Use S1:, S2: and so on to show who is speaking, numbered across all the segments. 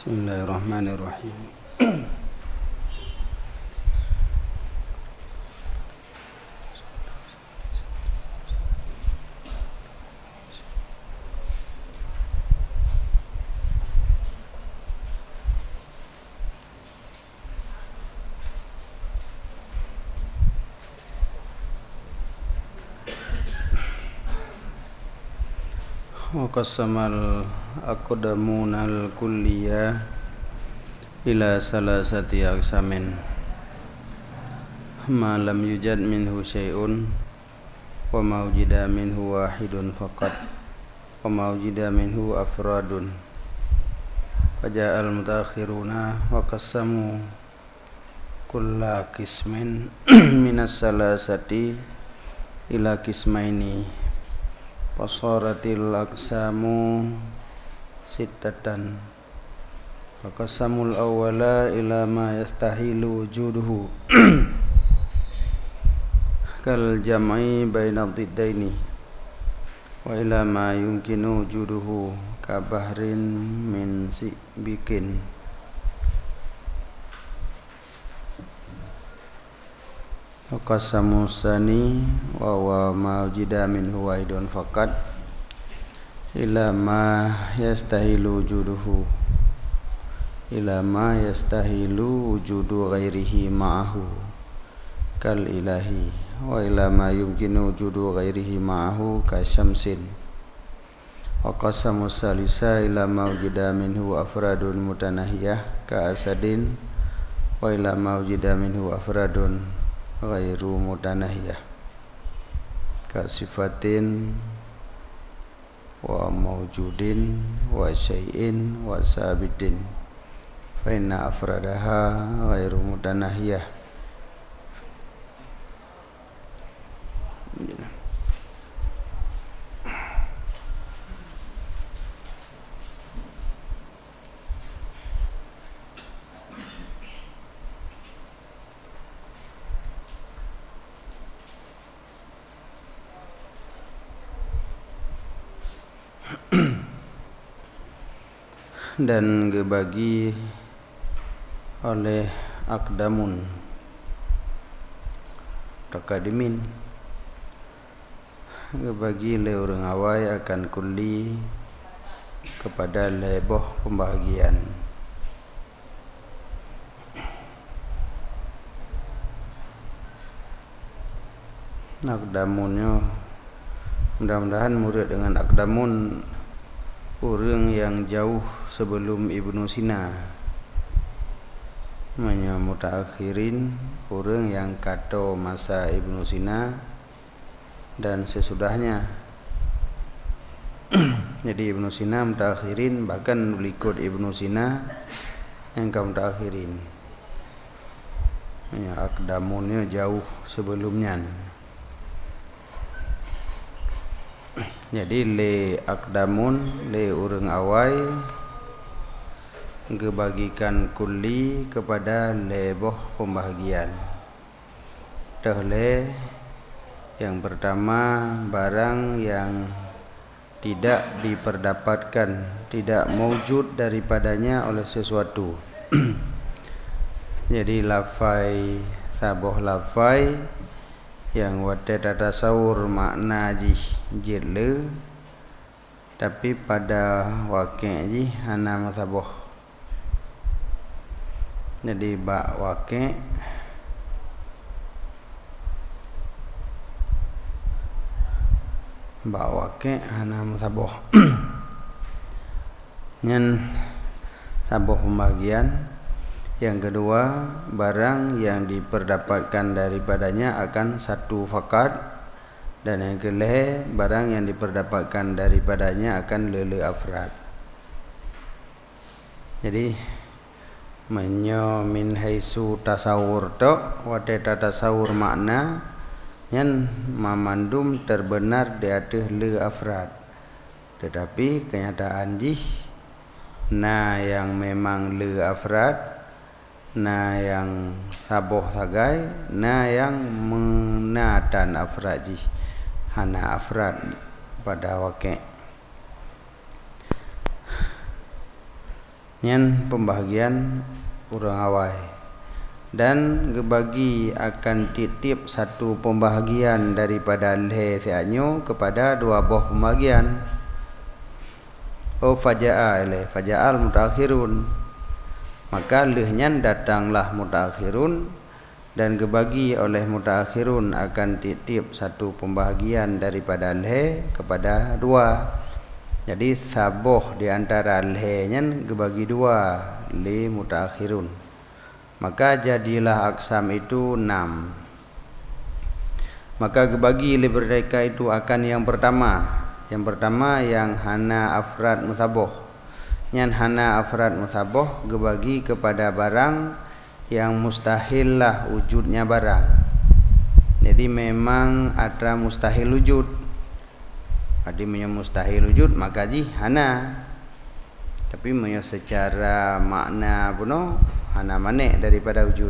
S1: Bismillahirrahmanirrahim. Waqassamal aqdamunal kulliyah ila salasati aqsamin ma lam yujad minhu syai'un wa ma wujida minhu wahidun faqat wa ma wujida minhu afradun faja'al mutaakhiruna wa qassamu kulla qismin minas salasati ila qismaini fasaratil aqsamu sittatan faqasamul awwala ila ma yastahilu wujuduhu kal jam'i baina dhiddaini wa ila ma yumkinu wujuduhu ka bahrin min sibikin Qasamu sani wa ma wujida minhu wahidun faqat ila ma yastahilu wujuduhu ila ma yastahilu wujudu ghairihi ma'ahu kal ilahi wa ila ma yumkinu wujudu ghairihi ma'ahu ka syamsin wa qasamu salisa ila ma wujida minhu afradun mutanahiyah ka asadin wa ila ma wujida minhu afradun ghairu mutanahiyah ka sifatin wa mawjudin wa syai'in wa sabitin fa inna afradaha ghairu mutanahiyah. Dan dibagi oleh akdamun takadimin dibagi oleh orang awai akan kulli kepada leboh pembahagian akdamunnya mudah-mudahan murid dengan akdamun orang yang jauh sebelum Ibnu Sina, mutaakhirin orang yang kata masa Ibnu Sina dan sesudahnya. Jadi Ibnu Sina mutaakhirin, bahkan berikut Ibnu Sina yang kaum mutaakhirin. Akdamunnya jauh sebelumnya. Jadi le akdamun le urang awai gebagikan kulli kepada leboh pembahagian. Tehle yang pertama barang yang tidak diperdapatkan, tidak mewujud daripadanya oleh sesuatu. Jadi lafai saboh lafai yang wate tasawur makna jile tapi pada wakil ji hana masaboh. Jadi ba wakil hana masaboh. Nyen saboh pembagian. Yang kedua, barang yang diperdapatkan daripadanya akan satu fakat, dan yang kelih barang yang diperdapatkan daripadanya akan lele afrad. Jadi menyo min haisu tasawur tok wate tasawur makna yang mamandum terbenar di atas le afrad, tetapi kenyataan jih na yang memang le afrad, na yang saboh sagai, na yang menatan afraji hana afrad pada wakil. Nyan pembahagian urang awai. Dan gebagi akan titip satu pembahagian daripada leh seanyo kepada dua buah pembahagian. Faja'a ilai faja'al mutaakhirun, maka lehnya datanglah mutaakhirun dan gebagi oleh mutaakhirun akan titip satu pembahagian daripada leh kepada dua. Jadi saboh di antara lehnya gebagi dua, li mutaakhirun. Maka jadilah aksam itu 6. Maka gebagi li mereka itu akan yang pertama. Yang pertama yang hana afrad musaboh. Yang hana afrad musaboh gebagi kepada barang yang mustahil lah wujudnya barang. Jadi memang ada mustahil wujud. Ada mustahil wujud maka ji hana. Tapi secara makna puno hana manek daripada wujud.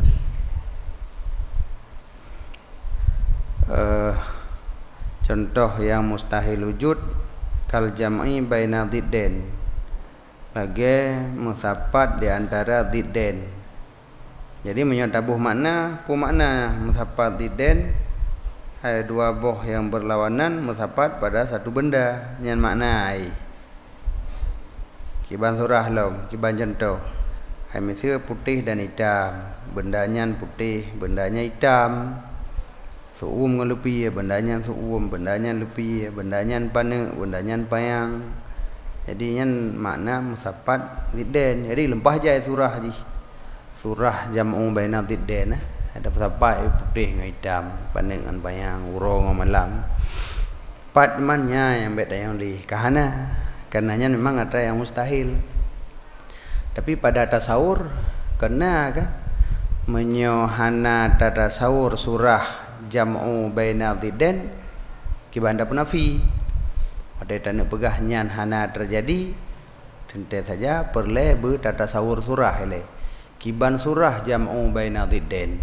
S1: Contoh yang mustahil wujud kal jam'i baina dhiddain, lagi musapat di antara dhiddain. Jadi tabuh makna, pu makna musapat dhiddain, ada dua buah yang berlawanan musapat pada satu benda. Nyan makna ai kiban surah lom, kiban contoh. Hai misal putih dan hitam, bendanya putih, bendanya hitam. Suum dengan lupi, bendanya suum, bendanya lupi, bendanya pane, bendanya payang. Jadi yang makna musapat dhiddain. Jadi lempah je surah ji. Surah jam'u baina dhiddain. Ada musapat putih dengan hitam, pane dengan payang, urang dengan malam. Pat mannya yang beda yang di kahana. Karenanya memang ada yang mustahil. Tapi pada tasawur kena kan menyohana tasawur surah jam'u baina dhiddain kibanda penafi. Ada tanda pegah nyan hana terjadi tentu saja perle be tasawur surah ile. Kiban surah jam'u baina dhiddain.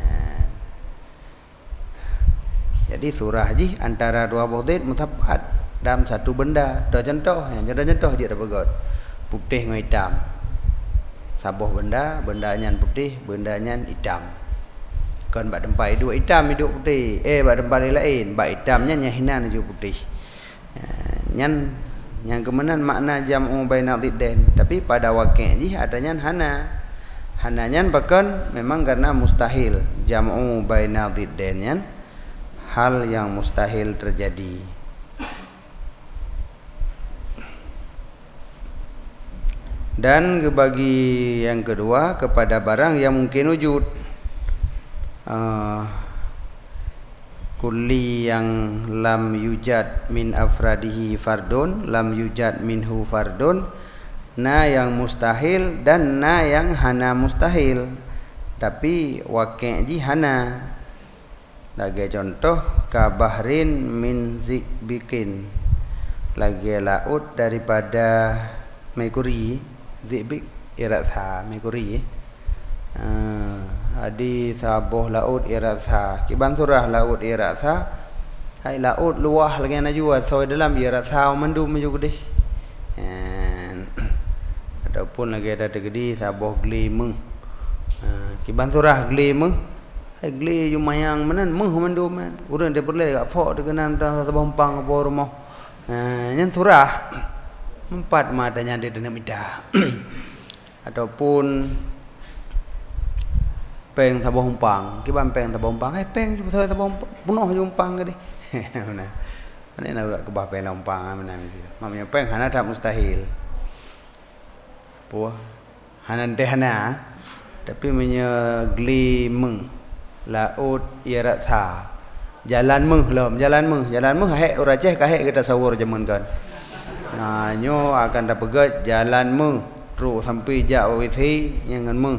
S1: Jadi surah ji antara dua buah musapat dalam satu benda. Ada contoh, yang ada contoh je dah pegot. Putih dengan hitam. Sabuh benda, bendanya putih, bendanya hitam. Kan bak tempat dua hitam hidup putih. Bak tempat lain, bak hitamnya nyahinan juga putih. Nyan yang kemenan makna jam'u baina dhiddain. Tapi pada wakil ji adanya hana. Hananya bahkan memang karena mustahil. Jam'u baina dhiddain hal yang mustahil terjadi. Dan bagi yang kedua kepada barang yang mungkin wujud. Kulli yang lam yujad min afradihi fardun, lam yujad minhu fardun. Na yang mustahil dan na yang hana mustahil. Tapi wakil ji hana. Lagi contoh kabahrin min zikbikin. Lagi laut daripada mekuri. Zibik iratha mekuri. Adi sabuh laut iratha. Kiban surah laut iratha. Hai laut luah lagi nak jual so dalam iratha mendum juga deh. Ataupun lagi ada tegedi sabuh glimeng. Kiban surah glimeng. Hai gli jumayang menan meng mendum man. Urang dia perle kat pok dia kena sabuh empang apa rumah. Nyan surah empat matanya dia nak midah. Ataupun peng sabuh umpang, kiban peng sabuh umpang, peng cuba sabuh punuh je umpang ke di. Mana? Mana nak buat kebah peng umpang mana itu. Mamanya peng hana tak mustahil. Puah. Hana teh hana. Tapi menye glimeng laut irat sa. Jalan meng lom, jalan meng hek ora ceh ka hek kita sawur jaman kan. Nyo akan dah pegat jalan meng terus sampai jak withi yang meng.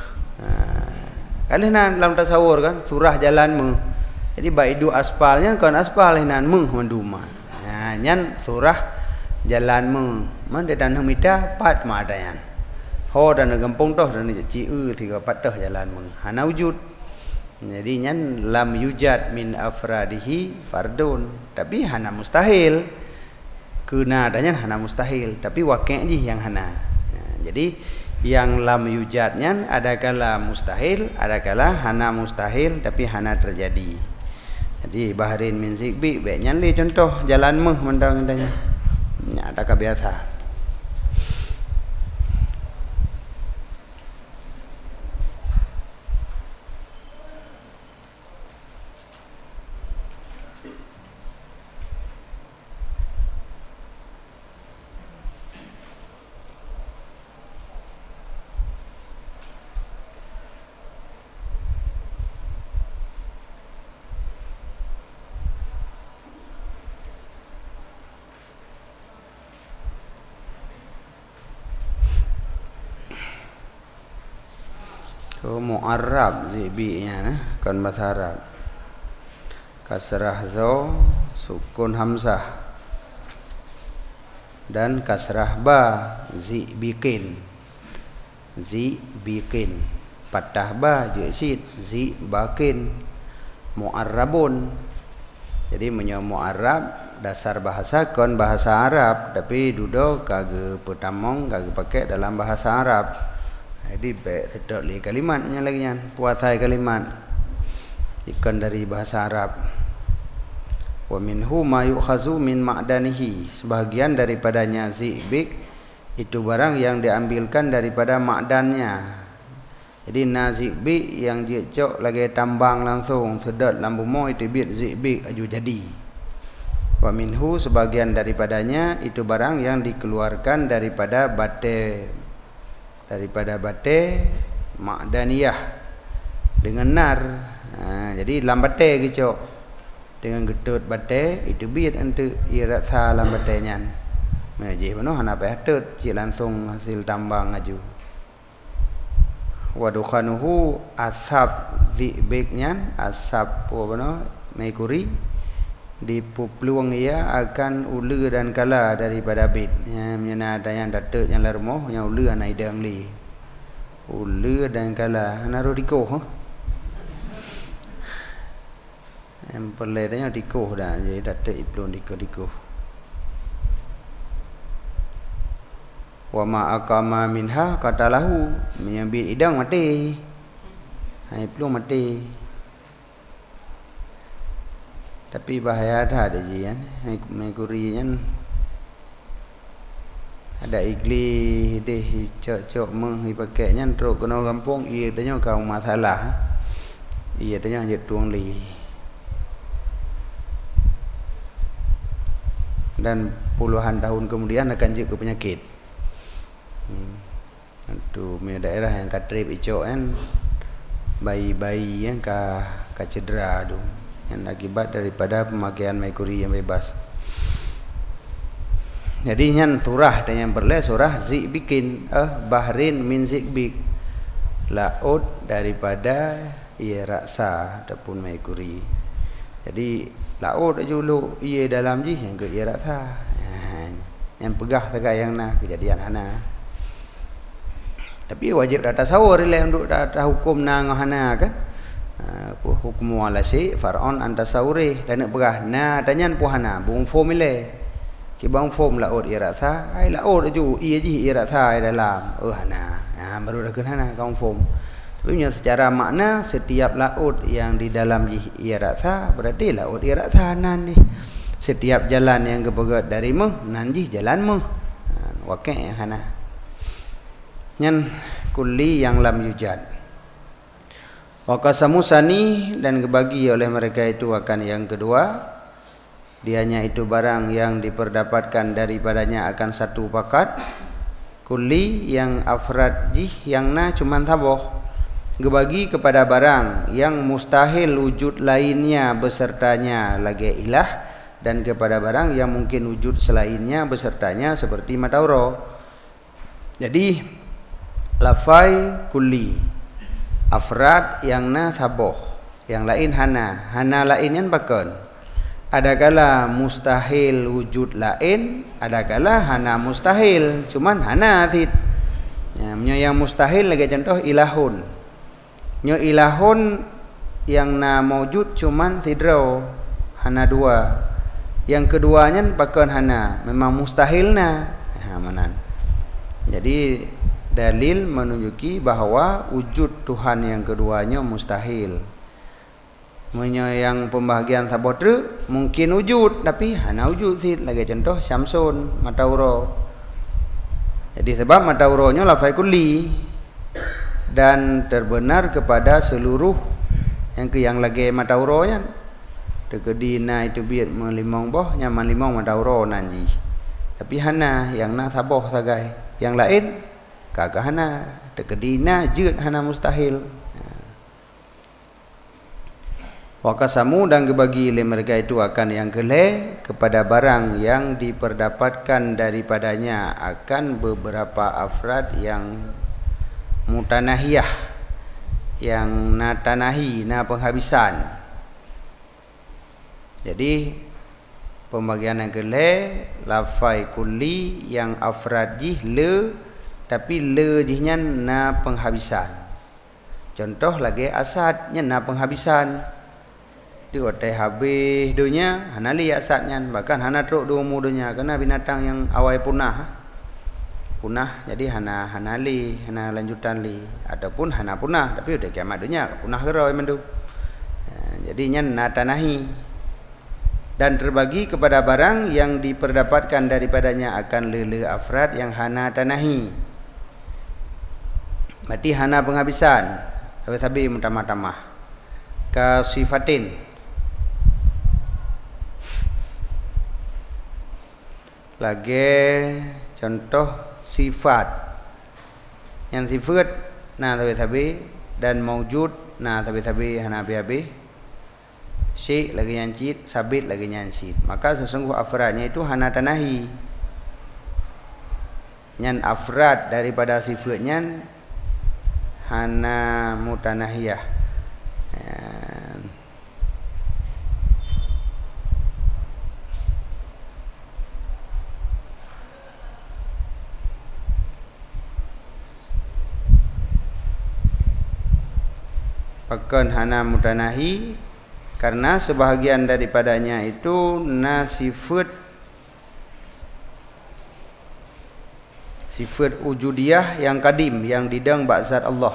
S1: Kalau nan dalam tasawur kan surah jalan meng. Jadi baik du aspalnya kan aspal nan meng manduma. Nyan surah jalan meng. Man dia dan mita pat ma dayan. Ho dan gampong toh dan ci tiga patah jalan meng. Hana wujud. Jadi nyan lam yujad min afradihi fardun. Tapi hana mustahil. Kena adanya hana mustahil, tapi wakil je yang hana. Jadi yang lam yujadnya ada kala mustahil, ada kala hana mustahil tapi hana terjadi. Jadi bahrin min zikbi baiknya li contoh jalan meh mendang-mendangnya. Ya ada kebiasa. Mu'arrab zibinya kan bahasa Arab. Kasrah za, sukun hamzah, dan kasrah ba, zibikin, zibikin, patah ba jesid, zibakin, mu'arrabun. Jadi menyo mu'arrab dasar bahasa kon bahasa Arab tapi duduk kagak petamong kagak pakai dalam bahasa Arab. Jadi sedot li kalimatnya lagi kan, puasai kalimat ikan dari bahasa Arab. Wa minhu ma yu'khazu min ma'danihi, sebahagian daripadanya zibik itu barang yang diambilkan daripada ma'dannya. Jadi nazibik yang dia cok lagi tambang langsung sedot lambu mo itu bit zibik aju jadi. Wa minhu sebagian daripadanya itu barang yang dikeluarkan daripada bate ma'daniyah dengan nar. Jadi lam bate gitu dengan getut bate itu bit untuk irat sa lam batenya. Maji pano hana patut ci langsung hasil tambang aju. Wa dukhanuhu asab zibiknya asab pano mekuri dipupluang ia akan ulu dan kala daripada bit. Menyana ada yang datuk yang larmoh yang ulu anai dang li. Ulu dan kala naruh dikoh. Yang perledanya dikoh dah jadi datuk iplun dikoh. Wa ma aqama minha qatalahu, menyambit idang mati. Hai iplun mati. Tapi bahaya dah ada je kan, mengkurinya ada igli deh cok meng dipakainya terus kena kampung ia tanya kau masalah, ia tanya je tuang li dan puluhan tahun kemudian akan jatuh penyakit. Itu daerah yang katrip icok kan, bayi-bayi yang ka cedera tu. Yang akibat daripada pemakaian merkuri yang bebas. Jadi nyan surah dan yang berle surah zibikin bahrin min zibik, laut daripada ia raksa ataupun merkuri. Jadi laut dulu ia dalam ji yang ke ia raksa. Yang pegah tegak yang nah kejadian hana. Tapi wajib data sahur le untuk data hukum nang hana kan. Hukum wala si Faraun anta sauri dan nak berah na tanyan puhana bung fom ile ki bang fom laut irasa ai laut ju ia ji irasa dalam hana baru dah kena kaum fom. Tapi secara makna setiap laut yang di dalam ji irasa berarti laut irasa nan ni setiap jalan yang kepegat dari meh nan ji jalan meh wakil hana nyan kulli yang lam yujad. Waqasamu sani dan kebagi oleh mereka itu akan yang kedua, dianya itu barang yang diperdapatkan daripadanya akan satu pakat, kulli yang afrad jih yang na cuman taboh, kebagi kepada barang yang mustahil wujud lainnya besertanya lagi ilah, dan kepada barang yang mungkin wujud selainnya besertanya seperti matauro. Jadi lafai kulli afrad yang na saboh, yang lain hana lain yang bakon. Ada kala mustahil wujud lain, ada kala hana mustahil, cuman hana sid. Yang mustahil lagi contoh ilahun. Ilahun yang na mawjud cuman sidro, hana dua. Yang keduanya bakon hana, memang mustahil na. Manan. Jadi dalil menunjuki bahawa wujud Tuhan yang keduanya mustahil. Yang pembahagian sabotre mungkin wujud tapi hana wujud sih lagi contoh Syamsun Matauro. Jadi sebab Matauronya lafai kulli dan terbenar kepada seluruh yang lagi Matauronya. Tekadina itu biat melimong boh nyaman limong Matauro nanji. Tapi hana yang na saboh sagai. Yang lain kagak hana. Tekadina jeut hana mustahil. Wakasamu dan kebagi oleh mereka itu akan yang keleh kepada barang yang diperdapatkan daripadanya akan beberapa afrad yang mutanahiyah, yang natanahi, na penghabisan. Jadi pembagian yang keleh lafai kulli yang afrad jih le tapi le jihnya na penghabisan. Contoh lagi asadnya na penghabisan. Itu otai habis dunia hana li asatnya bahkan hana truk dua mudunya karena binatang yang awal punah jadi hana li hana lanjutan li ataupun hana punah tapi udah kiamat dunia punah geroi mendu. Jadinya natanahi dan terbagi kepada barang yang diperdapatkan daripadanya akan lele afrad yang hana tanahi. Berarti hana penghabisan sabi mutamah-tamah ka sifatin. Lagi contoh sifat yang sifat nah sabi dan maujud nah sabi hana abi syai lagi nyancit sabit lagi nyancit maka sesungguh afradnya itu hana tanahi nyan afrad daripada sifatnya hana mutanahiyah. Pakan hana mutanahi karena sebahagian daripadanya itu sifat wujudiyah yang kadim yang didang ba'zat Allah.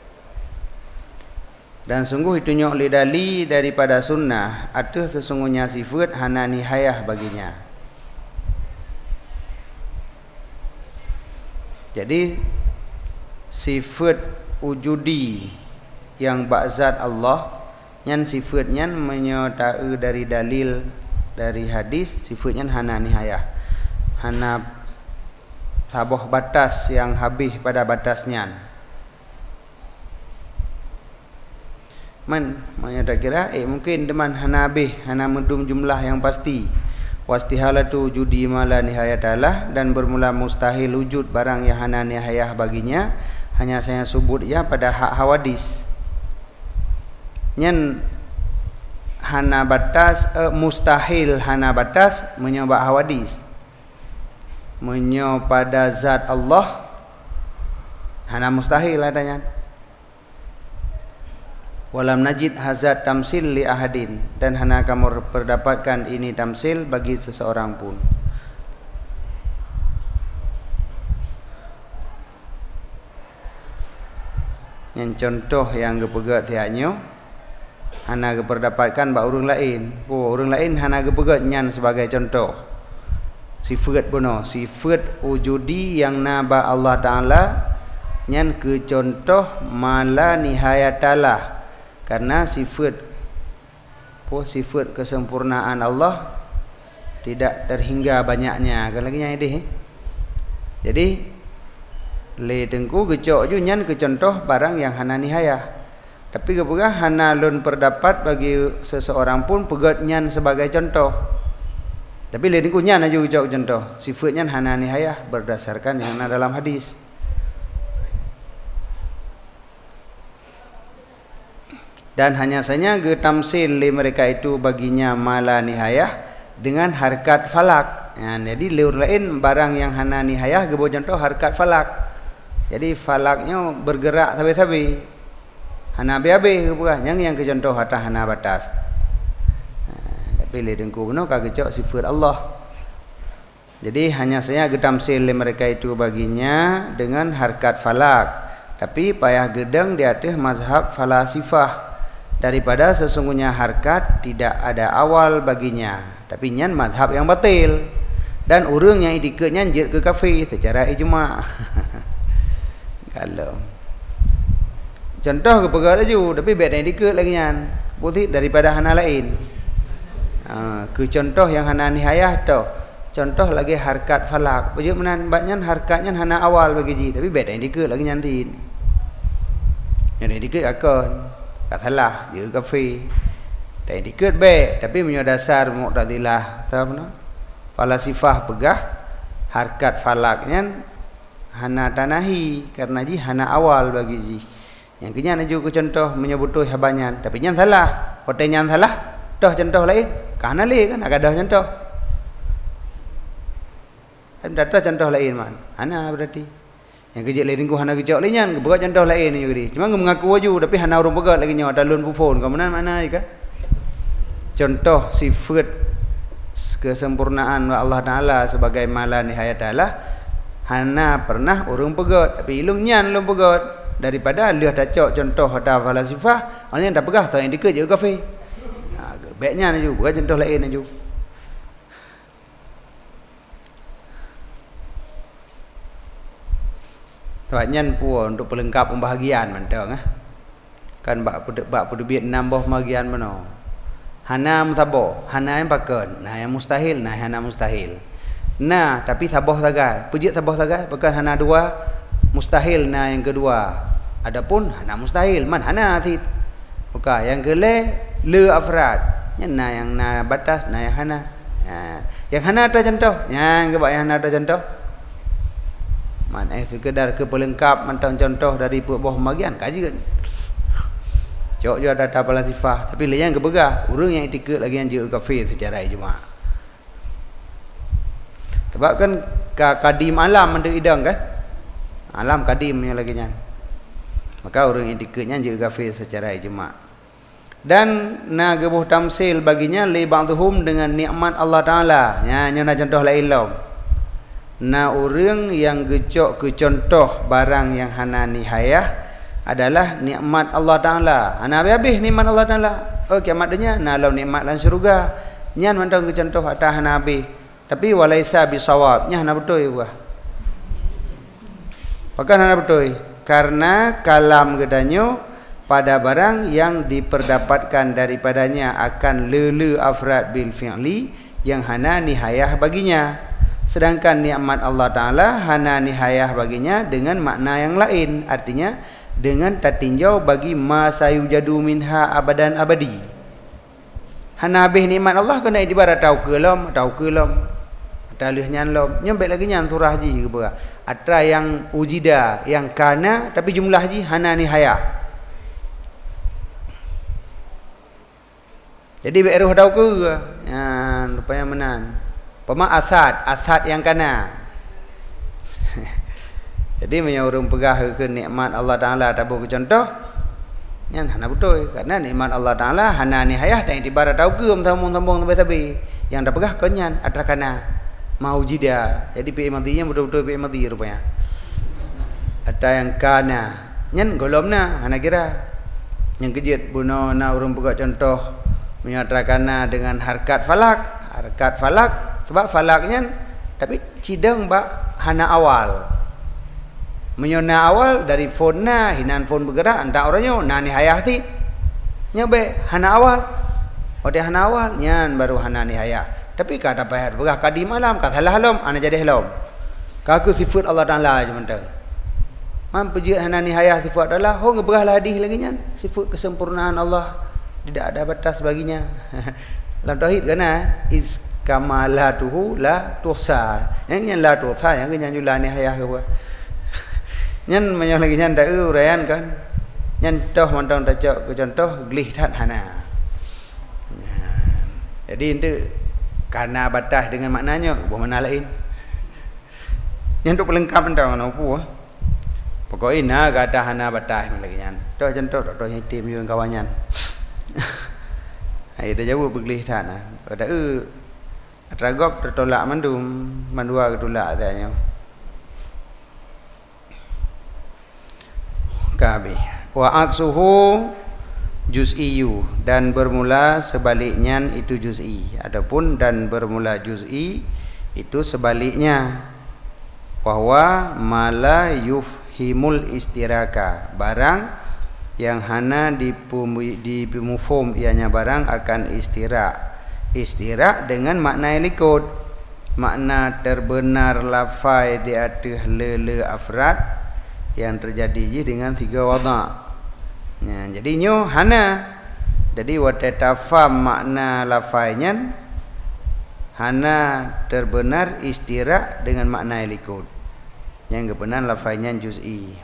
S1: Dan sungguh itu nyok lidali daripada sunnah ada sesungguhnya sifat hana nihayah baginya. Jadi sifat wujudi yang ba'zat Allah yang sifatnya menyertai dari dalil dari hadis sifatnya hana nihayah hana saboh batas yang habis pada batasnya tak kira mungkin teman hana habis hana medum jumlah yang pasti wastihalatu judi mala nihayatalah dan bermula mustahil wujud barang yang hana nihayah baginya hanya saya sebut ya pada hak hawadis nyen hana batas mustahil hana batas menyoba hawadis menyo pada zat Allah hana mustahil adanya walam najid hazat tamsil li ahadin dan hana kamu perdapatkan ini tamsil bagi seseorang pun. Yang contoh yang kepegat tiaknya hana keperdapatkan ba urang lain. Urang lain hana kepegat nyan sebagai contoh. Sifat bono, sifat wujudi yang naba Allah Taala nyan ke contoh mala nihayatalah. Karena sifat kesempurnaan Allah tidak terhingga banyaknya. Kalau lagi ini. Jadi le tengku gecok ju nyan ke contoh barang yang hana nihayah. Tapi kepegah hana lun perdapat bagi seseorang pun pegat nyan sebagai contoh. Tapi le tengku nyan aja gecok contoh. Sifatnya hana nihayah berdasarkan yang ada dalam hadis. Dan hanya saja getamsil mereka itu baginya mala nihayah dengan harkat falak. Jadi leur lain barang yang hana nihayah gebo contoh harkat falak. Jadi falaknya bergerak sabi-sabi. Hana be-be bukan yang ke contoh hatta hana batas. Tapi le dengku beno kagecok sifat Allah. Jadi hanya saya getamsil mereka itu baginya dengan harkat falak. Tapi payah gedeng di atas mazhab falasifah. Daripada sesungguhnya harkat tidak ada awal baginya. Tapi nyan mazhab yang batil. Dan orang yang idikatnya njet ke kafir secara ijma'. Kalau contoh ke perkara laju, tapi beda idikat lagi nyan. Putih daripada hana lain. Ke contoh yang hana nihayah tu. Contoh lagi harkat falak. Baju menan banyak harkatnya hana awal bagi ji, tapi beda idikat lagi nyantin. Yang idikat akan tak salah, dia kafir. Tak idikat baik, tapi punya dasar Mu'tazilah, apa nama? Falasifah pegah harkat falaknya hana tanahi karena ji hana awal bagi ji. Yang kenya naju ke contoh menyebut tu habanyan, tapi nyan salah. Hotel nyan salah, dah contoh lain. Kana le kan agak dah contoh. Tapi dah contoh lain man. Hana berarti. Yang kejak lain ku hana kejak lain nyan, berat contoh lain ni juga. Cuma mengaku aju tapi hana urung berat lagi nyawa dalun pufon. Kau mana je kan? Contoh sifat kesempurnaan Allah Ta'ala sebagai mala nihayat Allah hana pernah urung pegat tapi ilung nyan lung pegat daripada lihat tacok contoh ada falasifah orang yang tak pegah tak yang dikit je kafir. Baiknya aju bukan contoh lain aju. Tuannya pun untuk pelengkap pembahagian mantap kan bak pudubit 6 boh bahagian mana. Hana musabah, hana yang pakan, nah yang mustahil, nah hana mustahil. Nah, tapi sabah sagai, pujit sabah sagai, pakan hana dua, mustahil nah yang kedua. Adapun hana mustahil, man hana sit. Buka yang kele le afrad. Yang na batas, nah yang hana. Yang hana ada contoh, yang kebak yang hana ada contoh. Man sekedar ke pelengkap mantang contoh dari buah bahagian kaji kan. Cok juga ada tabala sifah, tapi lain yang kebegah, orang yang etika lagi yang je kafir secara ijma'. Sebab kan kadim alam ada idang kan? Alam kadim yang lagi nya. Maka orang yang etikanya je kafir secara ijma'. Dan na gebuh tamsil baginya li ba'dhum dengan nikmat Allah Taala. Ya, nyana contoh lain law. Na orang yang gecok ke contoh barang yang hana nihayah adalah nikmat Allah Ta'ala. Ana habis nikmat Allah Ta'ala. Oh kiamat dunia na law nikmat lan syurga. Nyan mantang ke contoh atah hana habis. Tapi walaisa bisawab. Nya hana betul juga. Pakan hana betul. Karena kalam gedanyo pada barang yang diperdapatkan daripadanya akan lele afrad bil fi'li yang hana nihayah baginya. Sedangkan nikmat Allah Ta'ala hana nihayah baginya dengan makna yang lain. Artinya dengan tatinjau bagi ma sayujadu minha abadan abadi. Hana habis nikmat Allah kena ibarat tahu kelam talihnya lom nyampe lagi nyan surah ji ke berah atra yang ujida yang kana tapi jumlah ji hana nihaya. Jadi beruh tahu ke rupanya menan pema asad yang kana. Jadi menyuruh pegah ke nikmat Allah Ta'ala tabuh ke contoh yang hana betul karena nikmat Allah Ta'ala hana nihayah dan ibarat tahu ke sambung-sambung sampai yang dah pegah kenyan atrakana maujida. Jadi pi matinya betul-betul pi mati rupanya ada yang kana nyan golomna hana kira yang kejit buno na urung pegah contoh menyatrakana dengan harkat falak sebab falaknya tapi cideng bak hana awal. Menyona awal dari fonna hinan fon bergerak anda orangnya nani hayati nyabe hana awal ode hana awal nyan baru hana ni hayah tapi kata payah begah kadim alam kata salah lom ana jadi helom kaku sifat Allah Taala je mentang man puji hana ni hayah sifat adalah ho ngeberah hadis lagi nyan sifat kesempurnaan Allah tidak ada batas baginya dalam tauhid kana is kamalatuhu la tuhsa yang la tuhsa yang nyan jula ni hayah ke nyan menyang lagi nyan dak uraian kan nyan toh mantang tacok ke contoh glih tat hana. Jadi itu karena batas dengan maknanya bermakna lain. Yang untuk pelengkap mantang apa? Pokoknya na kata hana batas lagi nyan. Toh contoh toh hitim yang kawannya. Ai dah jauh beglih tat nah. Dak Atragop tertolak mandum, mandua ketolak katanya. Kabeh. Wa aksuhu juz'iyu, dan bermula sebaliknya itu juz'i. Adapun dan bermula juz'i itu sebaliknya. Bahwa mala yufhimul istiraka, barang yang hana di mufhum ianya barang akan istirak dengan makna yang likut, makna terbenar lafai di atas le afrad yang terjadi dengan 3 wada'. Ya, jadinya hana. Jadi wa tatafam makna lafainya hana terbenar istirak dengan makna yang likut. Yang kebenar lafainya juz'i.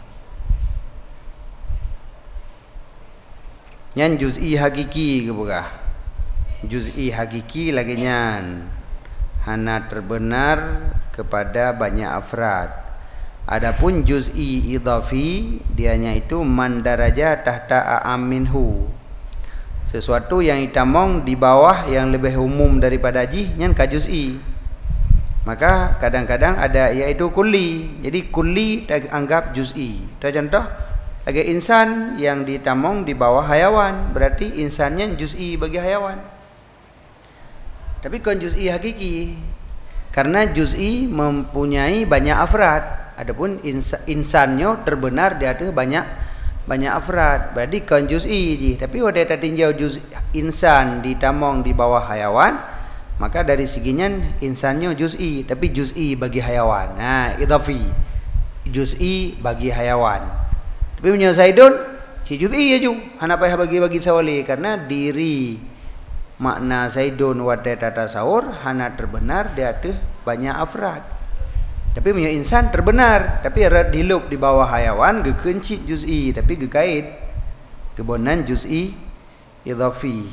S1: Yang juz'i hakiki ke bukan? Juz'i hakiki lagi nyan hana terbenar kepada banyak afrad. Adapun juz'i idhafi dianya itu man daraja tahta a'am minhu, sesuatu yang ditamong di bawah yang lebih umum daripada jih nyan ka juz'i. Maka kadang-kadang ada iaitu kulli. Jadi kulli dianggap juz'i. Contoh lagi insan yang ditamong di bawah hayawan, berarti insannya juz'i bagi hayawan. Tapi kon juz'i hakiki, karena juz'i mempunyai banyak afrad. Adapun insannya terbenar di atas banyak afrad, berarti kon juz'i je. Tapi wada tinjau juz insan ditamong di bawah hayawan, maka dari seginya insannya juz'i, tapi juz'i bagi hayawan. Nah, idhafi juz'i bagi hayawan. Tapi punya Zaidun si juz'i aja, hana payah bagi-bagi sawali, karena diri makna Zaidun wada tata saur hana terbenar di atas banyak afrad. Tapi punya insan terbenar, tapi dilup di bawah hayawan gekencit juz'i, tapi gekait kebonan juz'i idhafi.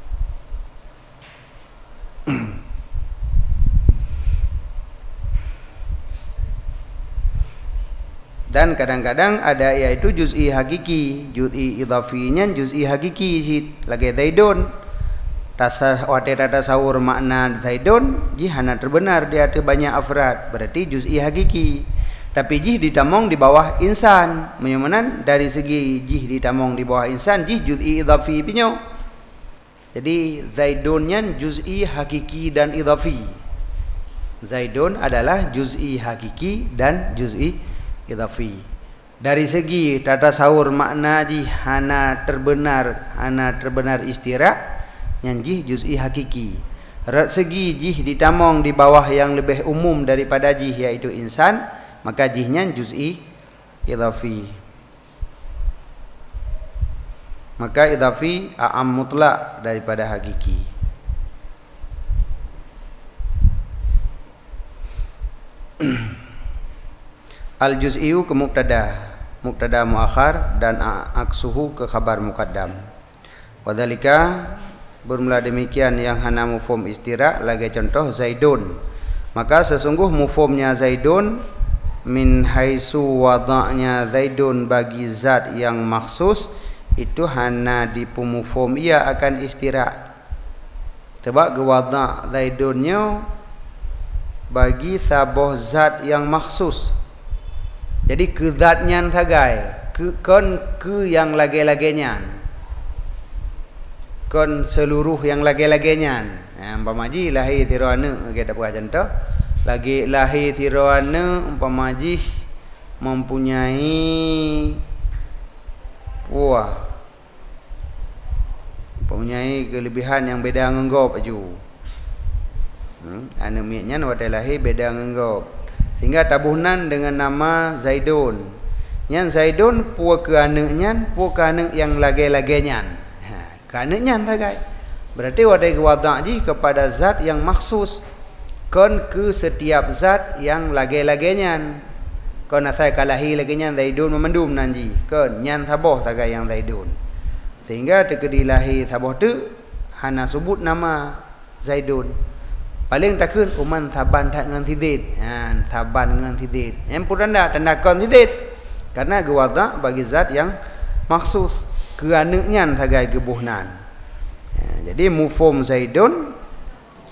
S1: Dan kadang-kadang ada yaitu juz'i hakiki, juz'i idhafinya juz'i hakiki lagi Zaidun. Tasah wate tata saur makna Zaidun jih hana terbenar dia ada banyak afrad, berarti juz'i hakiki. Tapi jih ditamong di bawah insan, menyamanan dari segi jih ditamong di bawah insan jih juz'i idhafi pinyo. Jadi Zaidunnya juz'i hakiki dan idhafi. Zaidun adalah juz'i hakiki dan juz'i idhafi. Dari segi tata saur makna jih hana terbenar istirak nyanjih juz'i hakiki. Segi jih ditamong di bawah yang lebih umum daripada jih yaitu insan, maka jihnya juz'i idhafi. Maka idhafi a'am mutlak daripada hakiki. Al-juz'iyu ke mubtada muakhar, dan aksuhu ke khabar muqaddam. Wadhalika bermula demikian yang hana mufhum istirak lagi contoh Zaidun. Maka sesungguh mufhumnya Zaidun min haisu wada'nya Zaidun bagi zat yang maksus itu hana di pemufhum ia akan istirak. Sebab wada' Zaidunnya bagi saboh zat yang maksus. Jadi ke zatnya sagai, ke yang lagi-laginya, kon seluruh yang lagi-laginya. Umpamaji lahir tiroana kita buat contoh. Lagi lahir tiroana umpamaji mempunyai mempunyai kelebihan yang beda ngenggop aju. Aneminya wada lahir beda ngenggop. Sehingga tabuhnan dengan nama Zaidun. Yang Zaidun puak ke anaknya, puak ke anak yang lagi-laginya. Kananya tagai. Berarti wadai wada' ji kepada zat yang maksus. Kon ke setiap zat yang lagi-laginya. Kon asai kalahi laginya Zaidun memendum nanji. Kon nyan saboh tagai yang Zaidun. Sehingga tekedi lahi saboh tu hana sebut nama Zaidun. Paling takun uman saban tak ngan tidid. Saban ngan tidid. Yang puranda tanda kon tidid. Karena wada' bagi zat yang maksus. Keanaknya tagai kebuhnan. Jadi mufhum Zaidun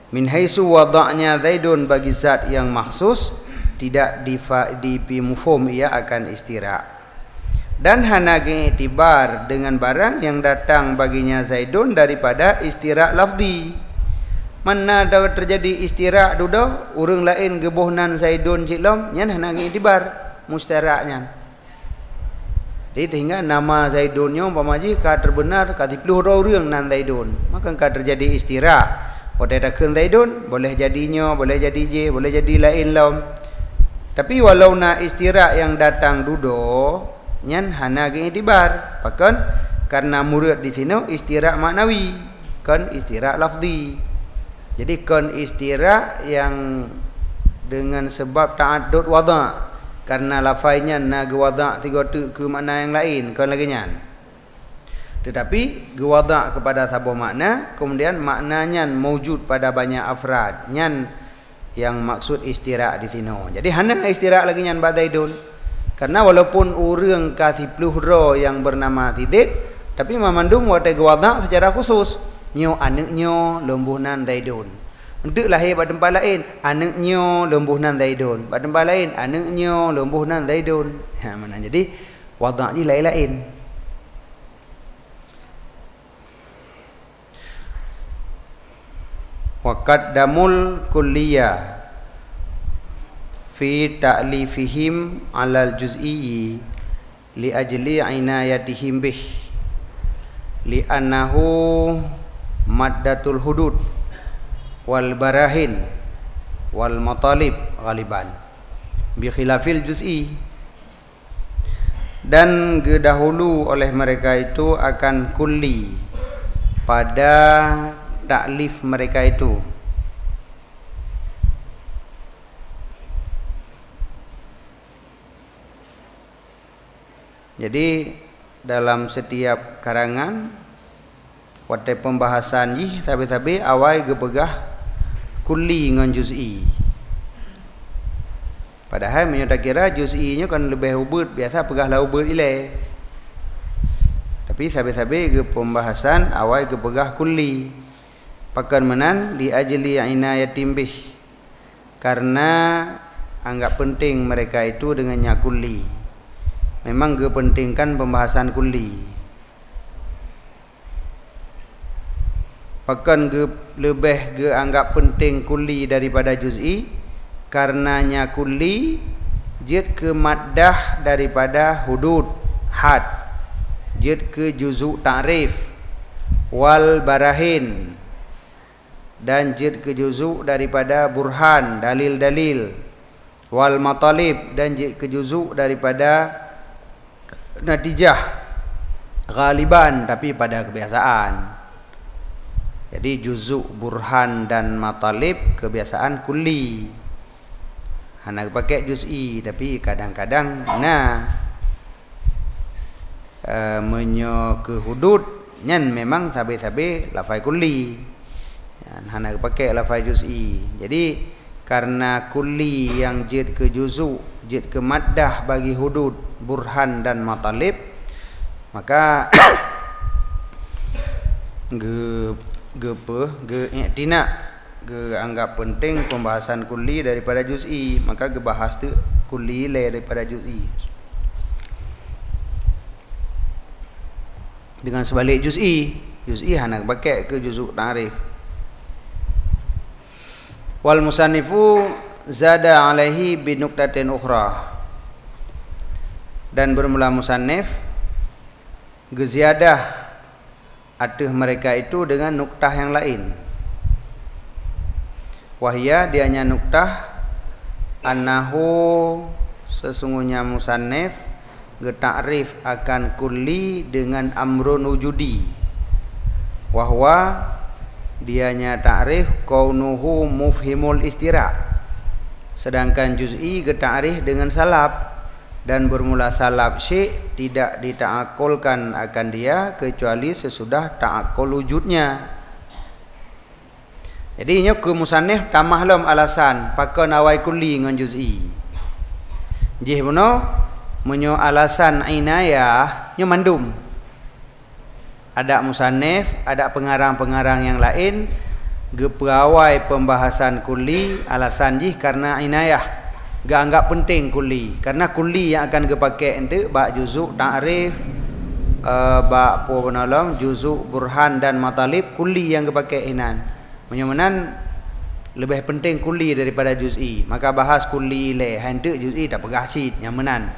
S1: min haitsu wada'nya Zaidun bagi zat yang maksus tidak mufhum ia akan istira. Dan hanagi itibar dengan barang yang datang baginya Zaidun daripada istira lafzi. Mana dah terjadi istira duda urang lain gebuhnan Zaidun cilom nyan hanagi itibar mustaraknya. Jadi sehingga nama Zaidunnya umpamaji ka terbenar ka 30 orang nan Zaidun maka ka terjadi istira. Pada dakun Zaidun boleh jadinya, boleh jadi je, boleh jadi lain lam. Tapi walau na istira yang datang dudo, nyan hana ge itibar. Bahkan karena murad di sini istira maknawi, kan istira lafzi. Jadi kan istira yang dengan sebab ta'addud wada' karena lafainya na ge wada' tiga tu ke makna yang lain, kan lagi nyan. Tetapi gewada' kepada sebuah makna, kemudian maknanya mewujud pada banyak afrad. Nyan yang maksud istira' di sini. Jadi hana istira' lagi nyan ba'da Zaidun. Karena walaupun orang kasih pluhro yang bernama Zaid, tapi memandung wata gewada' secara khusus. Nyo anaknya lembunan Zaidun. Untuk lahir pada tempat lain, anaknya lembunan Zaidun. Pada tempat lain, anaknya lembunan Zaidun. Ha, mana jadi wada' je lain-lain. Waqaddamul kulliyah fi ta'lifihim 'alal juz'i li ajli inayatihim bih li annahu maddatul hudud wal barahin wal matalib ghaliban bi khilafil juz'i. Dan gedahulu oleh mereka itu akan kulli pada taklif mereka itu. Jadi dalam setiap karangan pada pembahasan ni tabi-tabi awal gepegah kulli dengan juz'i. Padahal menyo tak kira juz'i nya kan lebih ubud, biasa pegah lah ubud ile. Tapi sabi-sabi ge pembahasan awal gepegah kulli. Pakan menan li ajli inayatim bih karena anggap penting mereka itu dengannya kulli. Memang kepentingkan pembahasan kulli. Pakan lebih anggap penting kulli daripada juz'i karenanya kulli jid ke maddah daripada hudud had, jid ke juzu' ta'rif wal barahin, dan jid ke juzu' daripada burhan, dalil-dalil, wal matalib, dan jid ke juzu' daripada natijah, ghaliban, tapi pada kebiasaan. Jadi juzu', burhan dan matalib kebiasaan kulli. Hana pakai juz'i, tapi kadang-kadang menyo ke hudud nyan memang sabi-sabi lafai kulli. Hana pakai lafaz juz'i. Jadi karena kulli yang jid ke juzu', jid ke maddah bagi hudud, burhan dan matalib, maka i'tina anggap penting pembahasan kulli daripada juz'i, maka bahas tu kulli daripada juz'i. Dengan sebalik juz'i hana pakai ke juzu' ta'rif. Wal musannifu zada alaihi binuktatin ukhra, dan bermula musannif geziadah atas mereka itu dengan nuktah yang lain. Wahia dianya nuktah annahu sesungguhnya musannif geta'rif akan kulli dengan amrun wujudi, wahwa dianya ta'rif kaunuhu mufhimul istira', sedangkan juz'i geta'rif dengan salab, dan bermula salab syai' tidak dita'akulkan akan dia kecuali sesudah ta'akul wujudnya. Jadi nya ke musannif tamahlam alasan pakai nawai kulli dengan juz'i. Jih beno menyo alasan inayah nya mandum. Ada musannif, ada pengarang-pengarang yang lain Geperawai pembahasan kulli alasan jih karena inayah. Gak anggap penting kulli. Karena kulli yang akan gepakai ente bak juzuk ta'rif, bak penolong juzuk burhan dan matalib, kulli yang gepakai inan. Menyemenan lebih penting kulli daripada juz'i. Maka bahas kulli le, hente juz'i tak pegah cid nyamenan.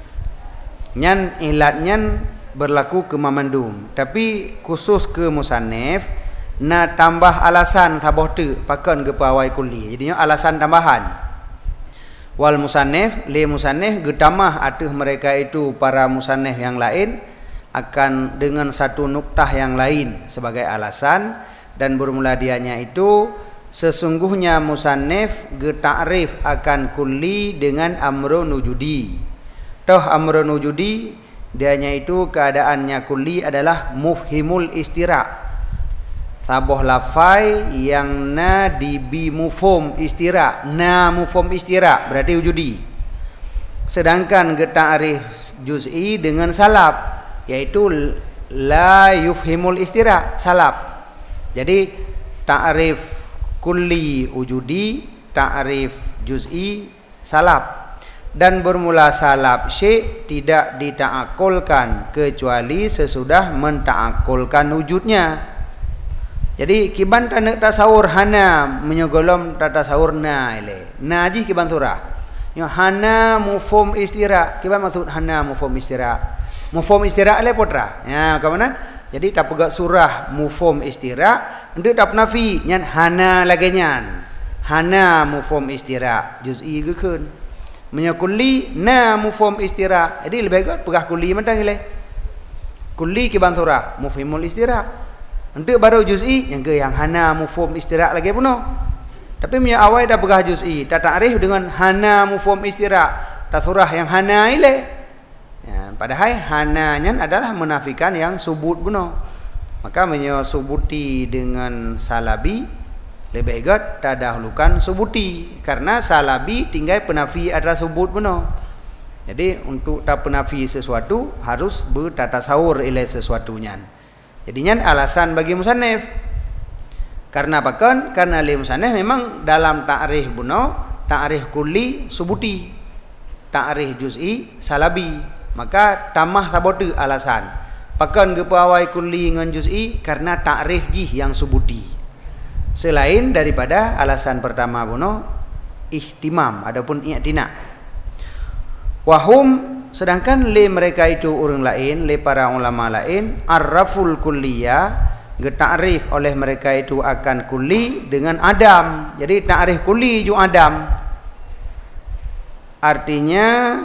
S1: Nyan ilatnya berlaku ke mamandum. Tapi khusus ke musannif na tambah alasan saboh tu pakan geperawai kulli. Jadinya alasan tambahan. Wal musannif li musannif getamah atuh mereka itu para musannif yang lain akan dengan satu nuktah yang lain sebagai alasan, dan bermula dianya itu sesungguhnya musannif geta'rif akan kulli dengan amrun wujudi. Toh amrun wujudi dianya itu keadaannya kulli adalah mufhimul istira'. Saboh lafai yang na dibi mufhum istira, na mufhum istira berarti wujudi. Sedangkan geta'rif juz'i dengan salab, yaitu la yufhimul istira, salab. Jadi ta'rif kulli wujudi, ta'rif juz'i salab. Dan bermula salab syai' tidak dita'akulkan kecuali sesudah menta'akulkan wujudnya. Jadi kiban tak tasawur hana menyogolom tak tasawur na ile. Na ji kiban surah. Yo hana mufhum istira. Kiban maksud hana mufhum istira. Mufhum istira ile potra. Ya, kawanan. Jadi tak pegak surah mufhum istira, untuk tak nafi nyan hana lagi nyan. Hana mufhum istira juz'i gekeun. Menyakulli na mufhum istira. Jadi lebih baik pegah kulli mentang ile. Kulli kiban surah mufhimul istira. Untuk baru juz'i yang ke yang hana mufhum istira lagi puno. Tapi punya awal dah pegah juz'i, tak ta'rif dengan hana mufhum istira, tak surah yang hana ile. Ya, padahal hananya adalah menafikan yang subut puno. Maka menyo subuti dengan salabi lebih baik tak dahulukan subuti, karena salabi tinggal penafi adalah subut puno. Jadi untuk tak penafi sesuatu harus bertatasawur ile sesuatunya. Jadinya alasan bagi musannif. Karena apa kan? Karena li musannif memang dalam ta'rif buno, ta'rif kulli subuti, ta'rif juz'i salabi. Maka tamah sabotu alasan. Pakan geperawai kulli dengan juz'i karena ta'rif jih yang subuti. Selain daripada alasan pertama buno ihtimam adapun i'tina. Wahum sedangkan le mereka itu orang lain, le para ulama lain, arraful kulliyah, geta'rif oleh mereka itu akan kulli dengan adam. Jadi ta'rif kulli ju adam. Artinya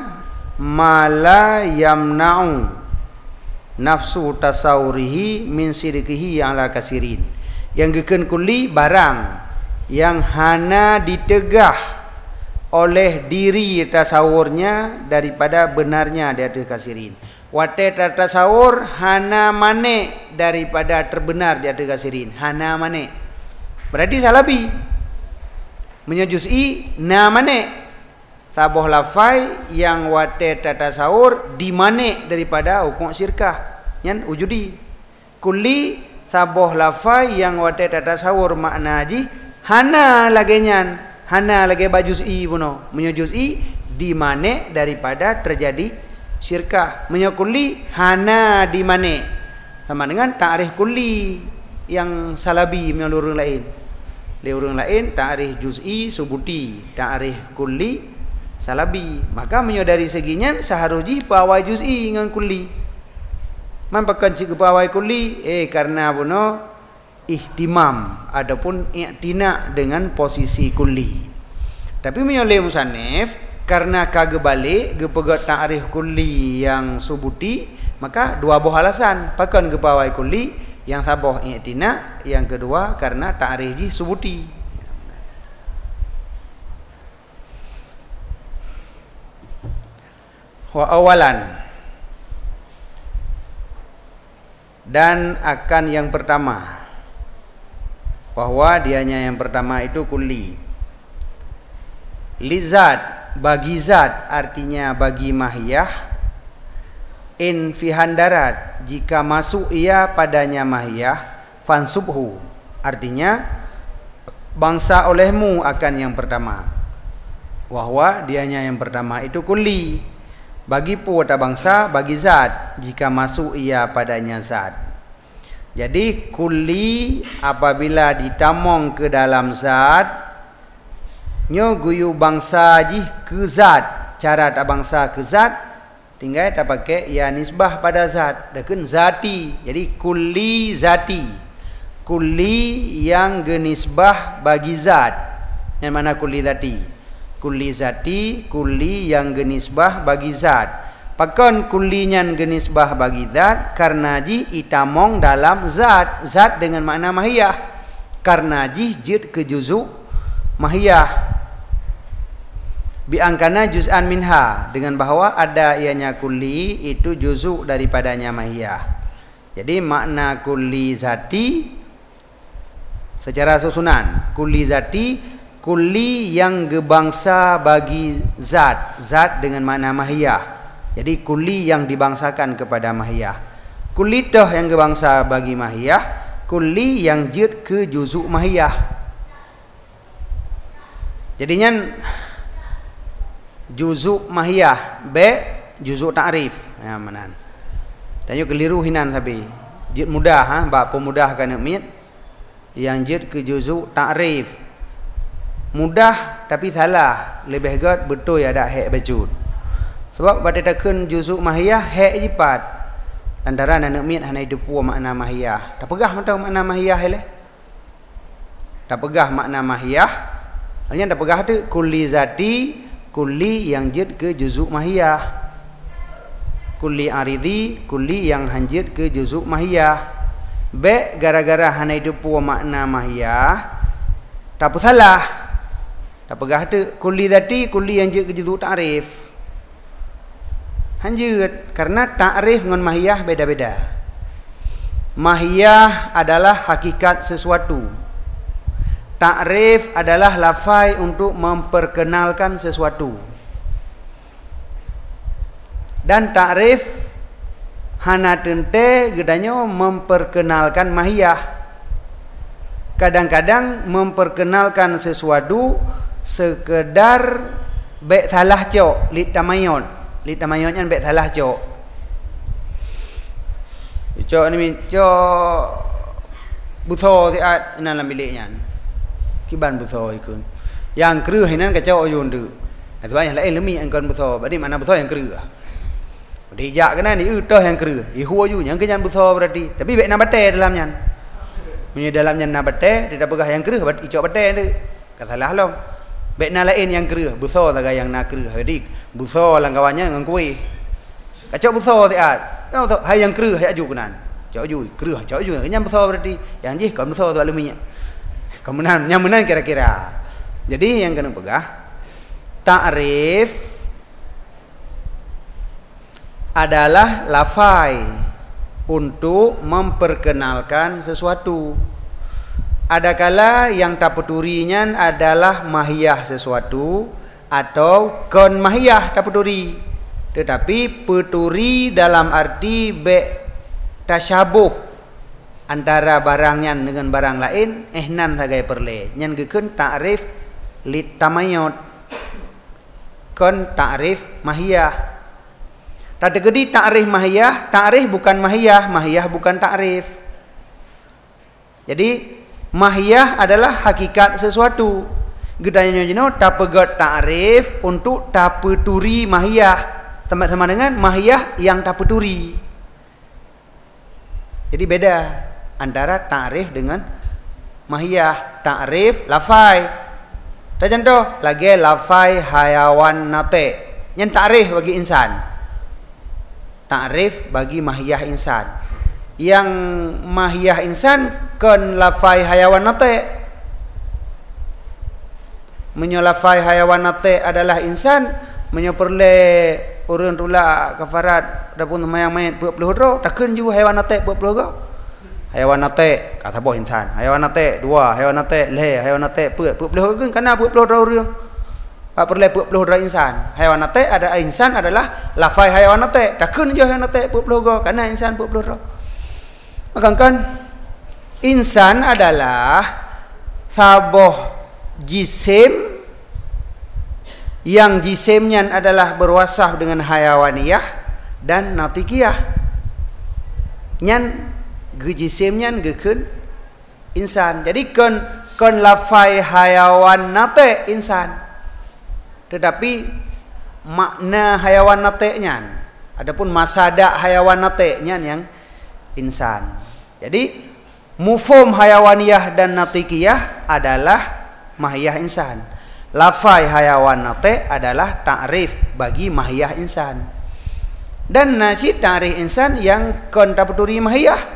S1: mala yamna'u nafsu tasawurihi min sirikihi ala kasirin. Yang geken kulli barang yang hana ditegah oleh diri tasawurnya daripada benarnya di atas kasirin. Wate tasawur hana mane daripada terbenar di atas kasirin. Hana mane. Berarti salabi. Menyajus'i na mane. Saboh lafai yang wate tasawur di mane daripada hukum syirkah. Yan wujudi. Kulli saboh lafai yang wate tasawur makna haji hana lagi nyan. Hana lagi bajuz'i puno. Menyajus'i di mane daripada terjadi syirkah. Menyakulli hana di mane. Sama dengan ta'rif kulli yang salabi menurut orang lain. Le orang lain ta'rif juz'i subuti, ta'rif kulli salabi. Maka menyadari seginya seharusnya pawai juz'i dengan kulli. Mampakan si pawai kulli karena puno ihtimam adapun i'tina dengan posisi kulli. Tapi menyoleh musannif karena kage balik gepegat ta'rif kulli yang subuti, maka dua buah alasan pakan gepawai kulli, yang saboh i'tina, yang kedua karena ta'rif ji subuti. Wa awalan, dan akan yang pertama, bahwa dianya yang pertama itu kulli. Lizat bagi zat artinya bagi mahiyah. In fihan darat jika masuk ia padanya mahiyah, fansubhu artinya bangsa olehmu akan yang pertama. Wahwa dianya yang pertama itu kulli. Bagi puwata bangsa, bagi zat, jika masuk ia padanya zat. Jadi kulli apabila ditamong ke dalam zat, nyo guyu bangsa ji ke zat. Cara tak bangsa ke zat, tinggal tak pakai ia nisbah pada zat. Dekun zati. Jadi kulli zati. Kulli yang genisbah bagi zat. Yang mana kulli zati? Kulli zati, kulli yang genisbah bagi zat. Pakon kullinya genisbah bagi zat karena ji itamong dalam zat. Zat dengan makna mahiyah. Karena ji jid ke juzuk mahiyah. Biangkana juz'an minha, dengan bahawa ada ianya kulli itu juzuk daripadanya mahiyah. Jadi makna kulli zati secara susunan, kulli zati, kulli yang gebangsa bagi zat, zat dengan makna mahiyah. Jadi kulli yang dibangsakan kepada mahiyah. Kulli toh yang gebangsa bagi mahiyah, kulli yang jid ke juzuk mahiyah. Jadinya juzuk mahiyah, juzuk ta'rif. Ya manan. Tanya keliru hinan tapi jid mudah bab pemudahkan mit yang jid ke juzuk ta'rif. Mudah tapi salah. Lebih god betul ya ada hak bajud. Sebab pada takun juzuk mahiyah hak jipat. Antara anak mit hana itu puas makna mahiyah. Tak pegah tahu makna mahiyah le. Tak pegah makna mahiyah. Hanya tak pegah tu kulli zati, kulli yang jid ke juzuk mahiyah. Kulli aridi, kulli yang hanjid ke juzuk mahiyah. Gara-gara hana itu puas makna mahiyah. Tak apa salah. Tak pegah tu kulli zati, kulli yang jid ke juzuk ta'rif. Hanjid karena ta'rif dengan mahiyah beda-beda. Mahiyah adalah hakikat sesuatu. Ta'rif adalah lafai untuk memperkenalkan sesuatu. Dan ta'rif hana tente gedanya memperkenalkan mahiyah. Kadang-kadang memperkenalkan sesuatu sekedar baik salah cok li tamayun. Li tamayunnya baik salah cok. Cok ni cok buto tiat dalam biliknya. Kiban buto ikun. Yang kru hinan kacau ayun tu. Sebab yang lain lemi angkon buto. Berarti mana buto yang kru. Dijak kena ni utoh yang kru. Ihu ayu yang kenyan buto berarti. Tapi baik nak batai dalamnya. Punya dalamnya nak batai, dia dah pegah yang kru berarti icok batai tu. Tak salah long. Baik nak lain yang kru, buto tak yang nak kru. Jadi buto lang kawannya dengan kuih. Kacau buto tiat. Tahu hai yang kru hai aju kenan. Cok aju kru, cok aju kenyan buto berarti. Yang je kon buto tu aluminium. Kemudian yang menang kira-kira. Jadi yang kena pegah ta'rif adalah lafai untuk memperkenalkan sesuatu. Adakala yang tak peturinya adalah mahiyah sesuatu atau kon mahiyah tak peturi. Tetapi peturi dalam arti tasyabuh antara barangnya dengan barang lain ehnan sagai perle. Nyan gekeun ta'rif lit tamayut. Kon ta'rif mahiyah. Tak tegedi ta'rif mahiyah, ta'rif bukan mahiyah, mahiyah bukan ta'rif. Jadi mahiyah adalah hakikat sesuatu. Gedanya jeno tak pegat ta'rif untuk tak peturi mahiyah. Sama dengan mahiyah yang tak peturi. Jadi beda antara ta'rif dengan mahiyah. Ta'rif lafai. Tak contoh lagi lafai hayawan nate. Yang ta'rif bagi insan. Ta'rif bagi mahiyah insan. Yang mahiyah insan kon lafai hayawan nate. Menyolafai hayawan nate adalah insan, menyoperle orang tula kafarat dapun mayang mayat 20 ro takun ju hayawan nate 20 go. Hayawan nate kata boh insan. Hayawan nate 2, hayawan nate le, hayawan nate 20 go kana 20 ro reung. Apa perle 20 ro insan. Hayawan nate ada insan adalah lafai hayawan nate. Takun ju hayawan nate 20 go kana insan 20 ro. Maka kan insan adalah saboh jisim yang jisimnya adalah berwasaf dengan hayawaniyah dan natikiyah. Nyan ge jisimnya gekeun insan. Jadi kon lafai hayawan nate insan. Tetapi makna hayawan nate nyan. Adapun masada hayawan nate nyan yang insan. Jadi mufhum hayawaniyah dan natikiyah adalah mahiyah insan. Lafai hayawan nate adalah ta'rif bagi mahiyah insan. Dan nasi ta'rif insan yang kon taputuri mahiyah.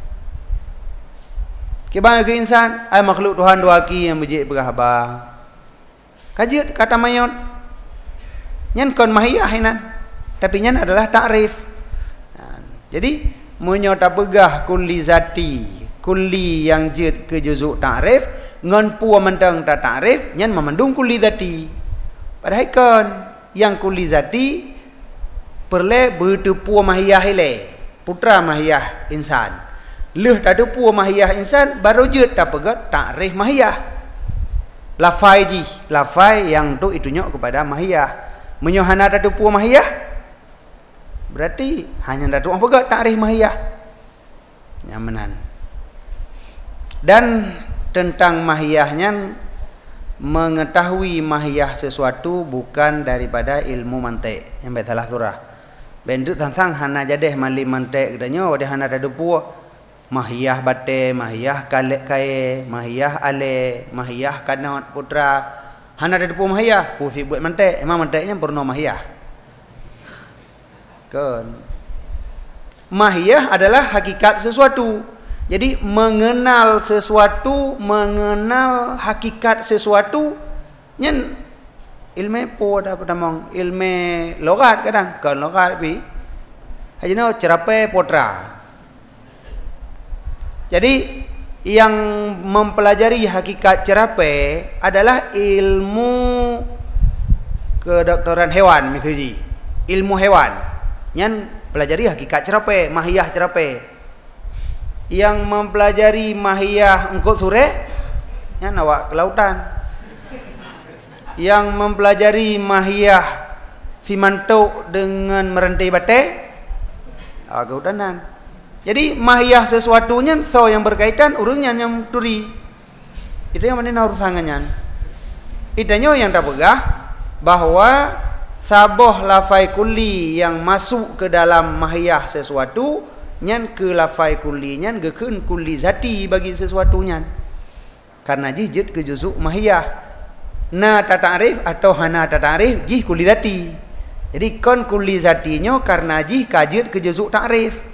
S1: Kibang ke insan ay makhluk Tuhan dua ki yang bejik berahaba. Kajut kata mayon. Nyan kon mahiyah hinan. Tapi nyan adalah ta'rif. Jadi menyota pegah kulli zati, kulli yang jid ke juzuk ta'rif, ngan puwa mentang ta ta'rif, nyan memandung kulli zati. Padahal kon yang kulli zati perle bertepu mahiyah ile, putra mahiyah insan. Leh tak ada puwa mahiyah insan baru jid tak pegat ta'rif mahiyah. Lafai ji, lafai yang tu itu nyok kepada mahiyah. Menyohana tak ada puwa mahiyah, berarti hanya tak ada pegat ta'rif mahiyah. Nyamanan. Dan tentang mahiyahnya, mengetahui mahiyah sesuatu bukan daripada ilmu mantik yang betalah surah. Bentuk tentang hana jadeh mali mantik katanya wadah hana tak ada puwa. Mahiyah bate, mahiyah kae, mahiyah ale, mahiyah kanat putra. Hana ada depu mahiyah, pusing buat mantek. Emang manteknya purna mahiyah. Kan. Mahiyah adalah hakikat sesuatu. Jadi mengenal sesuatu, mengenal hakikat sesuatu, nyen ilmu po dah pertama, ilmu logat kadang, kan logat bi. Hajino cerape potra. Jadi yang mempelajari hakikat cerape adalah ilmu kedokteran hewan misalnya. Ilmu hewan. Yang pelajari hakikat cerape, mahiyah cerape. Yang mempelajari mahiyah engkau sore, yang awak ke lautan. Yang mempelajari mahiyah simantuk dengan merantai batai, awak ke hutanan. Jadi mahiyah sesuatunya so yang berkaitan urungnya yang turi. Itu yang mana urusannya. Itanya yang tak pegah bahwa saboh lafai kulli yang masuk ke dalam mahiyah sesuatu nyan ke lafai kulli nyan gekeun kulli zati bagi sesuatunya. Karena jijit ke juzuk mahiyah. Na ta ta'rif atau hana ta ta'rif jih kulli zati. Jadi kon kulli zatinya karena jih kajit ke juzuk ta'rif.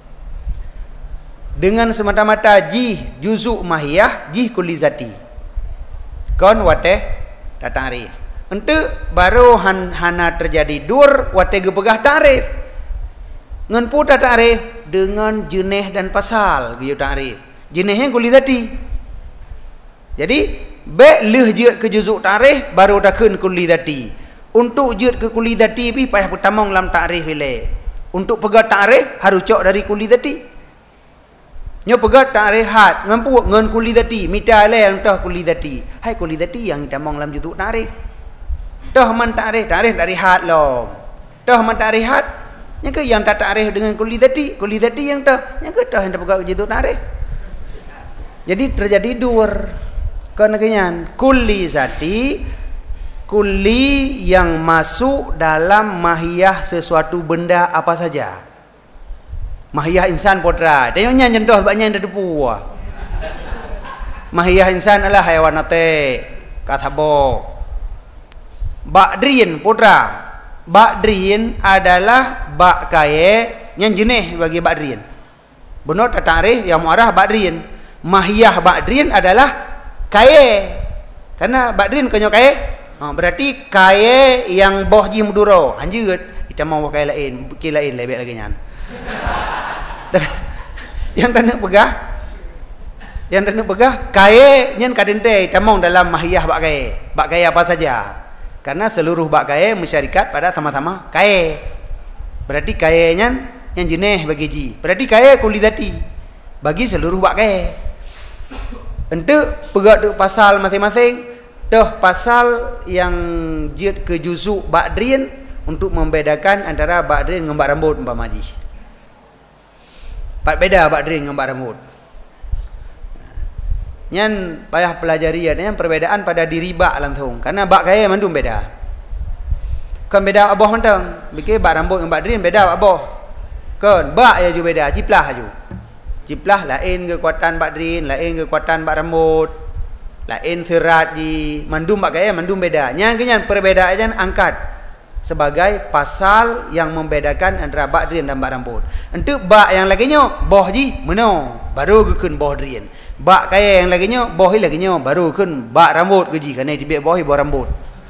S1: Dengan semata-mata jih juzuk mahiyah jih kulli zati. Kon wateh ta ta'rif. Ente baru hana terjadi dur wateh gepegah ta'rif. Ngan pu ta ta'rif dengan jenis dan pasal gitu ta'rif. Jenisnya kulli zati. Jadi be leh je ke juzuk ta'rif baru takun kulli zati. Untuk je ke kulli zati pi payah pertama dalam ta'rif ile. Untuk pegah ta'rif harus cok dari kulli zati. Nyo pegat ta'rif had ngampu ngan kulli zati mita le yang tah kulli zati. Hai kulli zati yang kita mong lam juzuk ta'rif. Tah man ta'rif dari had lo. Tah man ta'rif had yang ke yang tak ta'rif dengan kulli zati yang tah yang ke tah yang pegat juzuk ta'rif. Jadi terjadi dur. Kan kenyan kulli zati kulli yang masuk dalam mahiyah sesuatu benda apa saja. Mahiyah insan potra. Tengoknya nyendoh sebabnya yang ada depu. Mahiyah insan adalah haiwan nate. Kasabo. Ba'drin potra. Ba'drin adalah bak kaye yang jenis bagi ba'drin. Benar tak ta'rif yang muarah ba'drin. Mahiyah ba'drin adalah kaye. Karena ba'drin konyok kaye. Berarti kaye yang boh ji muduro. Anjir. Kita mau kaye lain. Bukit lain lebih lagi nyan. Yang tak nak pegah kaye nyen kadente tamong dalam mahiyah bak kaye apa saja. Karena seluruh bak kaye masyarakat pada sama-sama kaye. Berarti kaye nyen yang jenis bagi ji. Berarti kaye kulli zati bagi seluruh bak kaye.
S2: Ente pegat tu pasal masing-masing. Dah pasal yang jid ke juzuk Ba'drin untuk membedakan antara Ba'drin dengan bak rambut umpama haji. Pat beda Ba'drin dengan bak rambut. Nyan payah pelajari yang perbedaan pada diri bak langsung. Karena bak kaya mandum beda. Kan beda aboh mentang. Bikin bak rambut dengan Ba'drin beda aboh. Kan bak ya ju beda, ciplah ju. Ciplah lain kekuatan Ba'drin, lain kekuatan bak rambut, lain serat di mandum bak gaya mandum beda. Yang kenyan perbedaan angkat sebagai pasal yang membedakan antara Ba'drin dan bak rambut. Untuk bak yang laginya boh ji meno baru gekun boh drin. Bak kaya yang laginya boh laginya baru gekun bak rambut geji kerana dibiak boh rambut.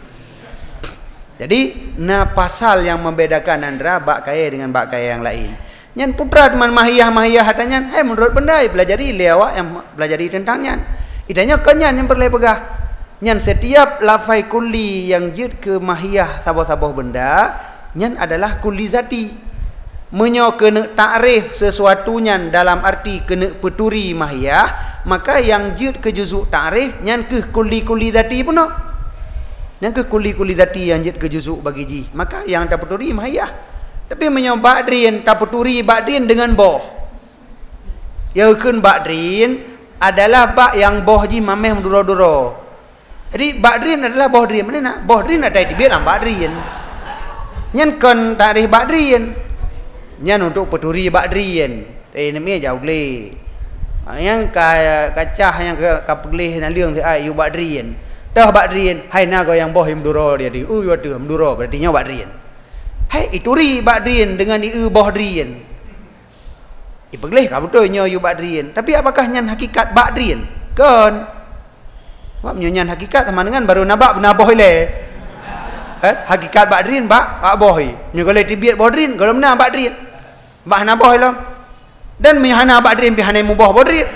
S2: Jadi na pasal yang membedakan antara bak kaya dengan bak kaya yang lain. Nyan putra teman mahiyah hatanya, menurut pendai pelajari lewat yang pelajari tentangnya. Idanya kenyan yang perlu pegah. Nyan setiap lafai kulli yang jid ke mahiyah sabah-sabah benda, nyan adalah kulli zati. Menyo kena takrif sesuatu nyan dalam arti kena peturi mahiyah, maka yang jid ke juzuk takrif nyan ke kulli zati pun no. Nyan ke kulli zati yang jid ke juzuk bagi ji, maka yang tak peturi mahiyah. Tapi menyo Ba'drin taputuri Ba'drin dengan boh. Ya kun Ba'drin adalah bak yang boh ji mameh menduro-duro. Jadi Ba'drin adalah boh drin. Mana nak? Boh drin ada tibik lah Ba'drin. Nyan kon takrif Ba'drin. Nyan untuk peturi Ba'drin. Namanya jauh gele. Yang kacah yang kapelih na liang tu ai yu Ba'drin. Dah Ba'drin, hai na go yang boh menduro dia di. Watu menduro berarti nya Ba'drin. Hai ituri Ba'drin dengan iu boh drin. Ipegleh ka betul nya yu Ba'drin. Tapi apakah nyan hakikat Ba'drin? Kan. Sebab nyan hakikat sama dengan baru nabak benaboh le. Hakikat Ba'drin bak boh. Nya kalau tibiat boh drin, kalau benar Ba'drin. Bak naboh lo. Dan mihana Ba'drin bihana muboh boh drin.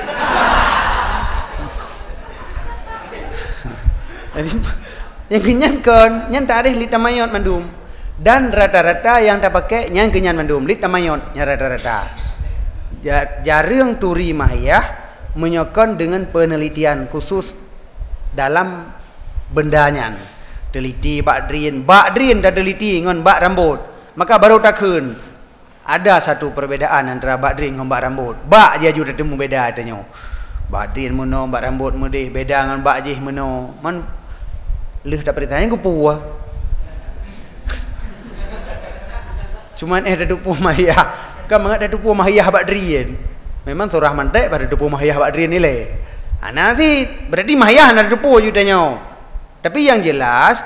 S2: Jadi yang kenyan kan, nyan tarikh li tamayut mandum. Dan rata-rata yang tak pakai nyan kenyan mandum lit tamayot nya rata-rata. Jarang turi mahiyah menyokong dengan penelitian khusus dalam bendanya. Teliti Ba'drin dah teliti dengan bak rambut. Maka baru takun ada satu perbedaan antara Ba'drin dengan bak rambut. Bak je juga temu beda katanya. Ba'drin meno bak rambut medih beda dengan bak jih meno. Man leh tak peritanya kupu ah. Cuman ada dupu mahiyah. Kan mengat ada dupu mahiyah Ba'drin. Memang surah mantek pada dupu mahiyah Ba'drin ni le. Nanti berarti mahiyah ada dupu judanya. Tapi yang jelas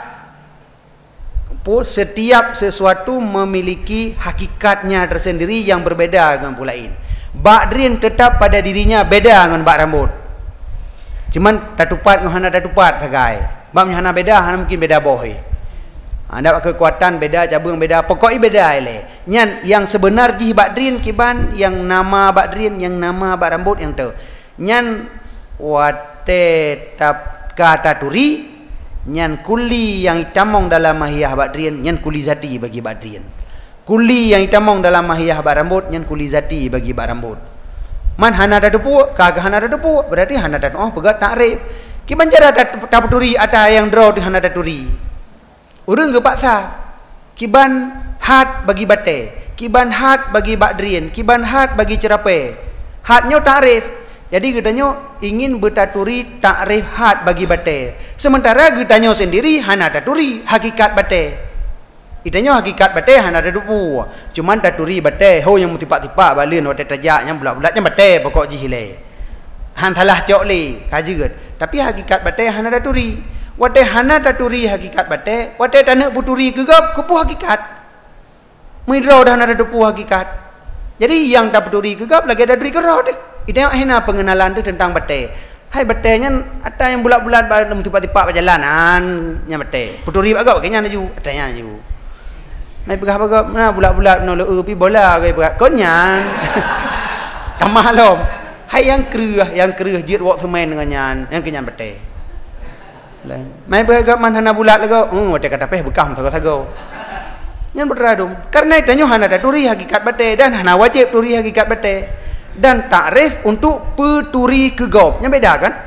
S2: setiap sesuatu memiliki hakikatnya tersendiri yang berbeda dengan pula lain. Ba'drin tetap pada dirinya beda dengan bak rambut. Cuman tatupat dengan hana tatupat sagai. Bab hana beda, hana mungkin beda boh. Ada kekuatan beda, cabang beda, pokoknya beda le. Nyan yang sebenar jih Ba'drin kiban yang nama Ba'drin, yang nama bak rambut yang tu. Nyan wate tap kata turi, nyan kuli yang itamong dalam mahiyah Ba'drin, nyan kuli zati bagi Ba'drin. Kuli yang itamong dalam mahiyah bak rambut, nyan kuli zati bagi bak rambut. Man hana ada depu, kagak hana ada depu, berarti hana ada pegat takrif. Kiban cara tap turi ada yang draw di hana ada turi. Urang ke paksa kiban hat bagi bate, kiban hat bagi Ba'drin, kiban hat bagi cerape. Hatnya takrif. Jadi katanya ingin bertaturi takrif hat bagi bate. Sementara katanya sendiri hana taturi hakikat bate. Itanya hakikat bate hana ada dupu. Cuman taturi bate ho yang tipak-tipak balin wate tajak yang bulat-bulatnya bate pokok jihile. Han salah cok le kajiget. Tapi hakikat bate hana taturi. Wate hana taturi hakikat bate, wate tanak puturi gegap kepuh hakikat. Midraw dah hana dupu hakikat. Jadi yang tak puturi gegap lagi ada duri kerot. Itu yang hina pengenalan tu tentang bate. Hai bate nya ada yang bulat-bulat tipak-tipak perjalanan nya bate. Puturi bagap kenya ju, atanya ju. Mai pegah bagap na bulat-bulat no le pi bola ke pegah konyan. Tamah lom. Hai yang kereh jit wak semen dengan nyan, yang kenyan bate. Mai beragam mana bulat lagu, wate kata peh bekam sago-sago. Nyan berradum. Karena itu hana ada turi hakikat bate dan hana wajib turi hakikat bate dan takrif untuk peturi kegop. Yang beda kan?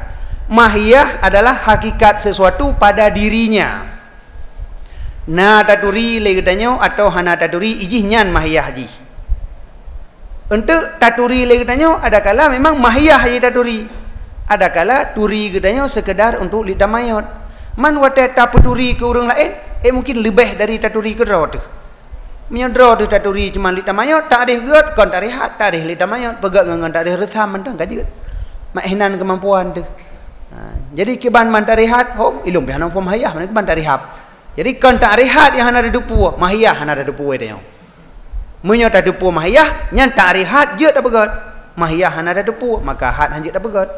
S2: Mahiyah adalah hakikat sesuatu pada dirinya. Na taturi le katanya atau hana taturi ijih nyan mahiyah ji. Untuk taturi le katanya ada kala memang mahiyah ji taturi. Ada kala turi katanya sekedar untuk lidah mayat. Man wate taputuri ke orang lain, mungkin lebih dari taturi ke rod. Menyodro tu taturi cuma lidah mayat, tak ada gut, kon tak rehat, tak ada lidah mayat, pegat ngan tak ada resam mentang kaji. Mainan kemampuan tu. Jadi keban man tak rehat, hom ilum bihan pom mahiyah man keban tak rehat. Jadi kon tak rehat yang ada dupu, mahiyah hana ada dupu dia. Munyo tak dupu mahiyah, nyan tak rehat je tak pegat. Mahiyah hana ada dupu, maka hat hanjit tak pegat.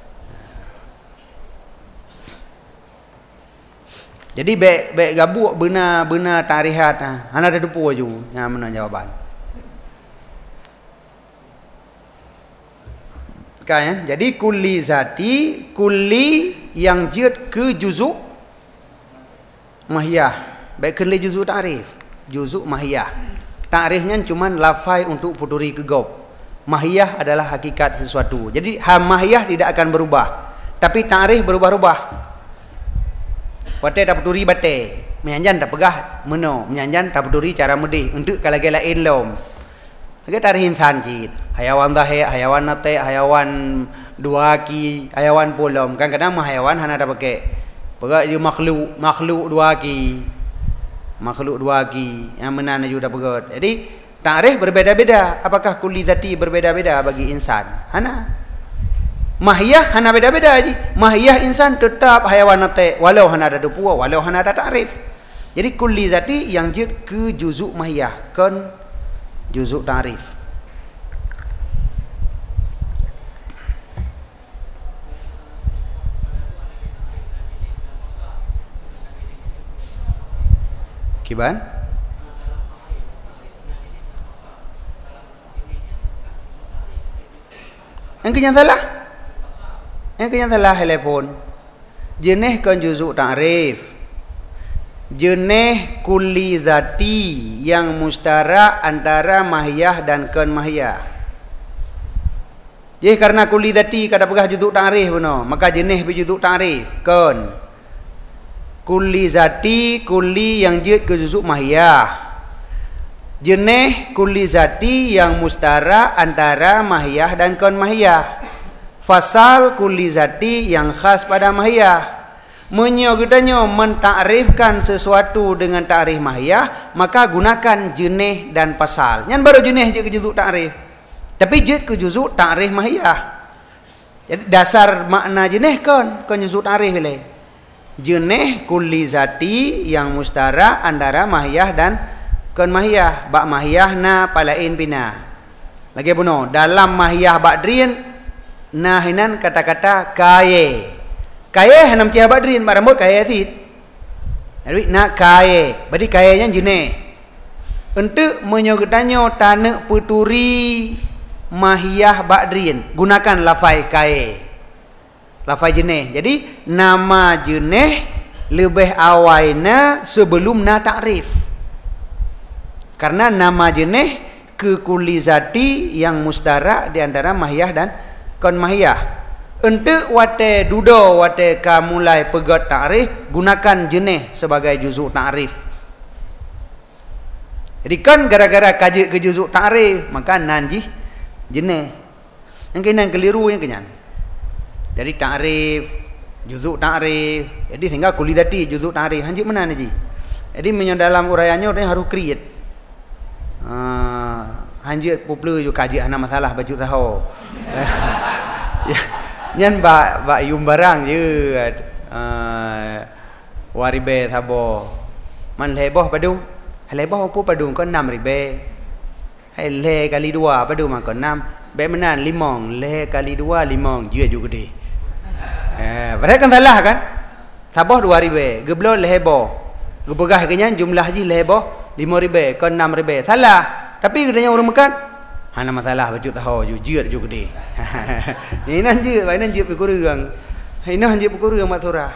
S2: Jadi baik gabuk benar tak rehat, hana ada dupu aju. Yang mana jawapan? Kan? Jadi kulli zati, kulli yang jid ke juzuk mahiyah. Baik kulli juzuk ta'rif, juzuk mahiyah. Ta'rifnya cuma lafai untuk puturi ke gob. Mahiyah adalah hakikat sesuatu. Jadi mahiyah tidak akan berubah, tapi ta'rif berubah-ubah. Wate tak puturi bate, menyanjan tak pegah meno, menyanjan tak puturi cara mudih untuk kalau lain lom. Lagi tarikh insan cit, hayawan zahir, hayawan nate, hayawan dua ki, hayawan polom. Kadang-kadang hayawan hana tak pakai. Pegak je makhluk dua ki, yang mana juga pegat. Jadi tarikh berbeza-beza. Apakah kulli zati berbeza-beza bagi insan? Hana. Mahiyah hana beda-beda aja. Mahiyah insan tetap hayawan nate, walau hana ada dupua, walau hana ada ta'rif. Jadi kulli zati yang jid ke juzuk mahiyah, kan juzuk ta'rif. Kiban? Yang kenyataan yang kenyataan telepon jenis kan juzuk ta'rif, jenis kulli zati yang mustara antara mahiyah dan kan mahiyah. Jadi karena kulli zati kada pegah juzuk ta'rif benar, maka jenis berjuzuk ta'rif kan kulli zati, kulli yang jid ke juzuk mahiyah, jenis kulli zati yang mustara antara mahiyah dan kan mahiyah. Fasal kulli zati yang khas pada mahiyah. Menyogedanya mentakrifkan sesuatu dengan takrif mahiyah, maka gunakan jenis dan pasal. Yang baru jenis je ke juzuk takrif. Tapi jid ke juzuk takrif mahiyah. Jadi dasar makna jenis kan juzuk takrif ni. Jenis kulli zati yang mustara antara mahiyah dan kan mahiyah. Bak mahiyah na palain pina. Lagi buno dalam mahiyah badrin nah hinan kata-kata kaye. Kaye hanam cia badrin marambut kaye asid. Jadi nak kaye. Berarti kayenya jenis. Untuk menyogetannya tanah puturi mahiyah badrin, gunakan lafai kaye. Lafai jenis. Jadi nama jenis lebih awalnya sebelum na takrif. Karena nama jenis ke kulli zati yang mustara di antara mahiyah dan kon mahiyah. Untuk wate dudo wate ka mulai pegat ta'rif, gunakan jenis sebagai juzuk ta'rif. Jadi kan gara-gara kaji ke juzuk ta'rif, maka nanji jenis. Yang kena keliru yang kenyan. Jadi ta'rif, juzuk ta'rif, jadi sehingga kulli zati juzuk ta'rif. Hanji mana ni? Jadi dalam uraiannya harus create. Hanji popular juga kaji ana masalah baju tahu. Nyan ba yum barang je waribe thabo man leboh padung leboh pu padung ko 6 ribe hai le kali 2 padung man ko 6 be menan limong le kali 2 limong je juga gede padahal kan salah kan saboh 2 ribe geblo leboh gebegah kenyan jumlah ji leboh 5 ribe ko 6 ribe salah tapi katanya orang makan hana masalah baju tahu jujur juga gede. Ini nanti, baik nanti berkurang. Ini nanti berkurang mak surah.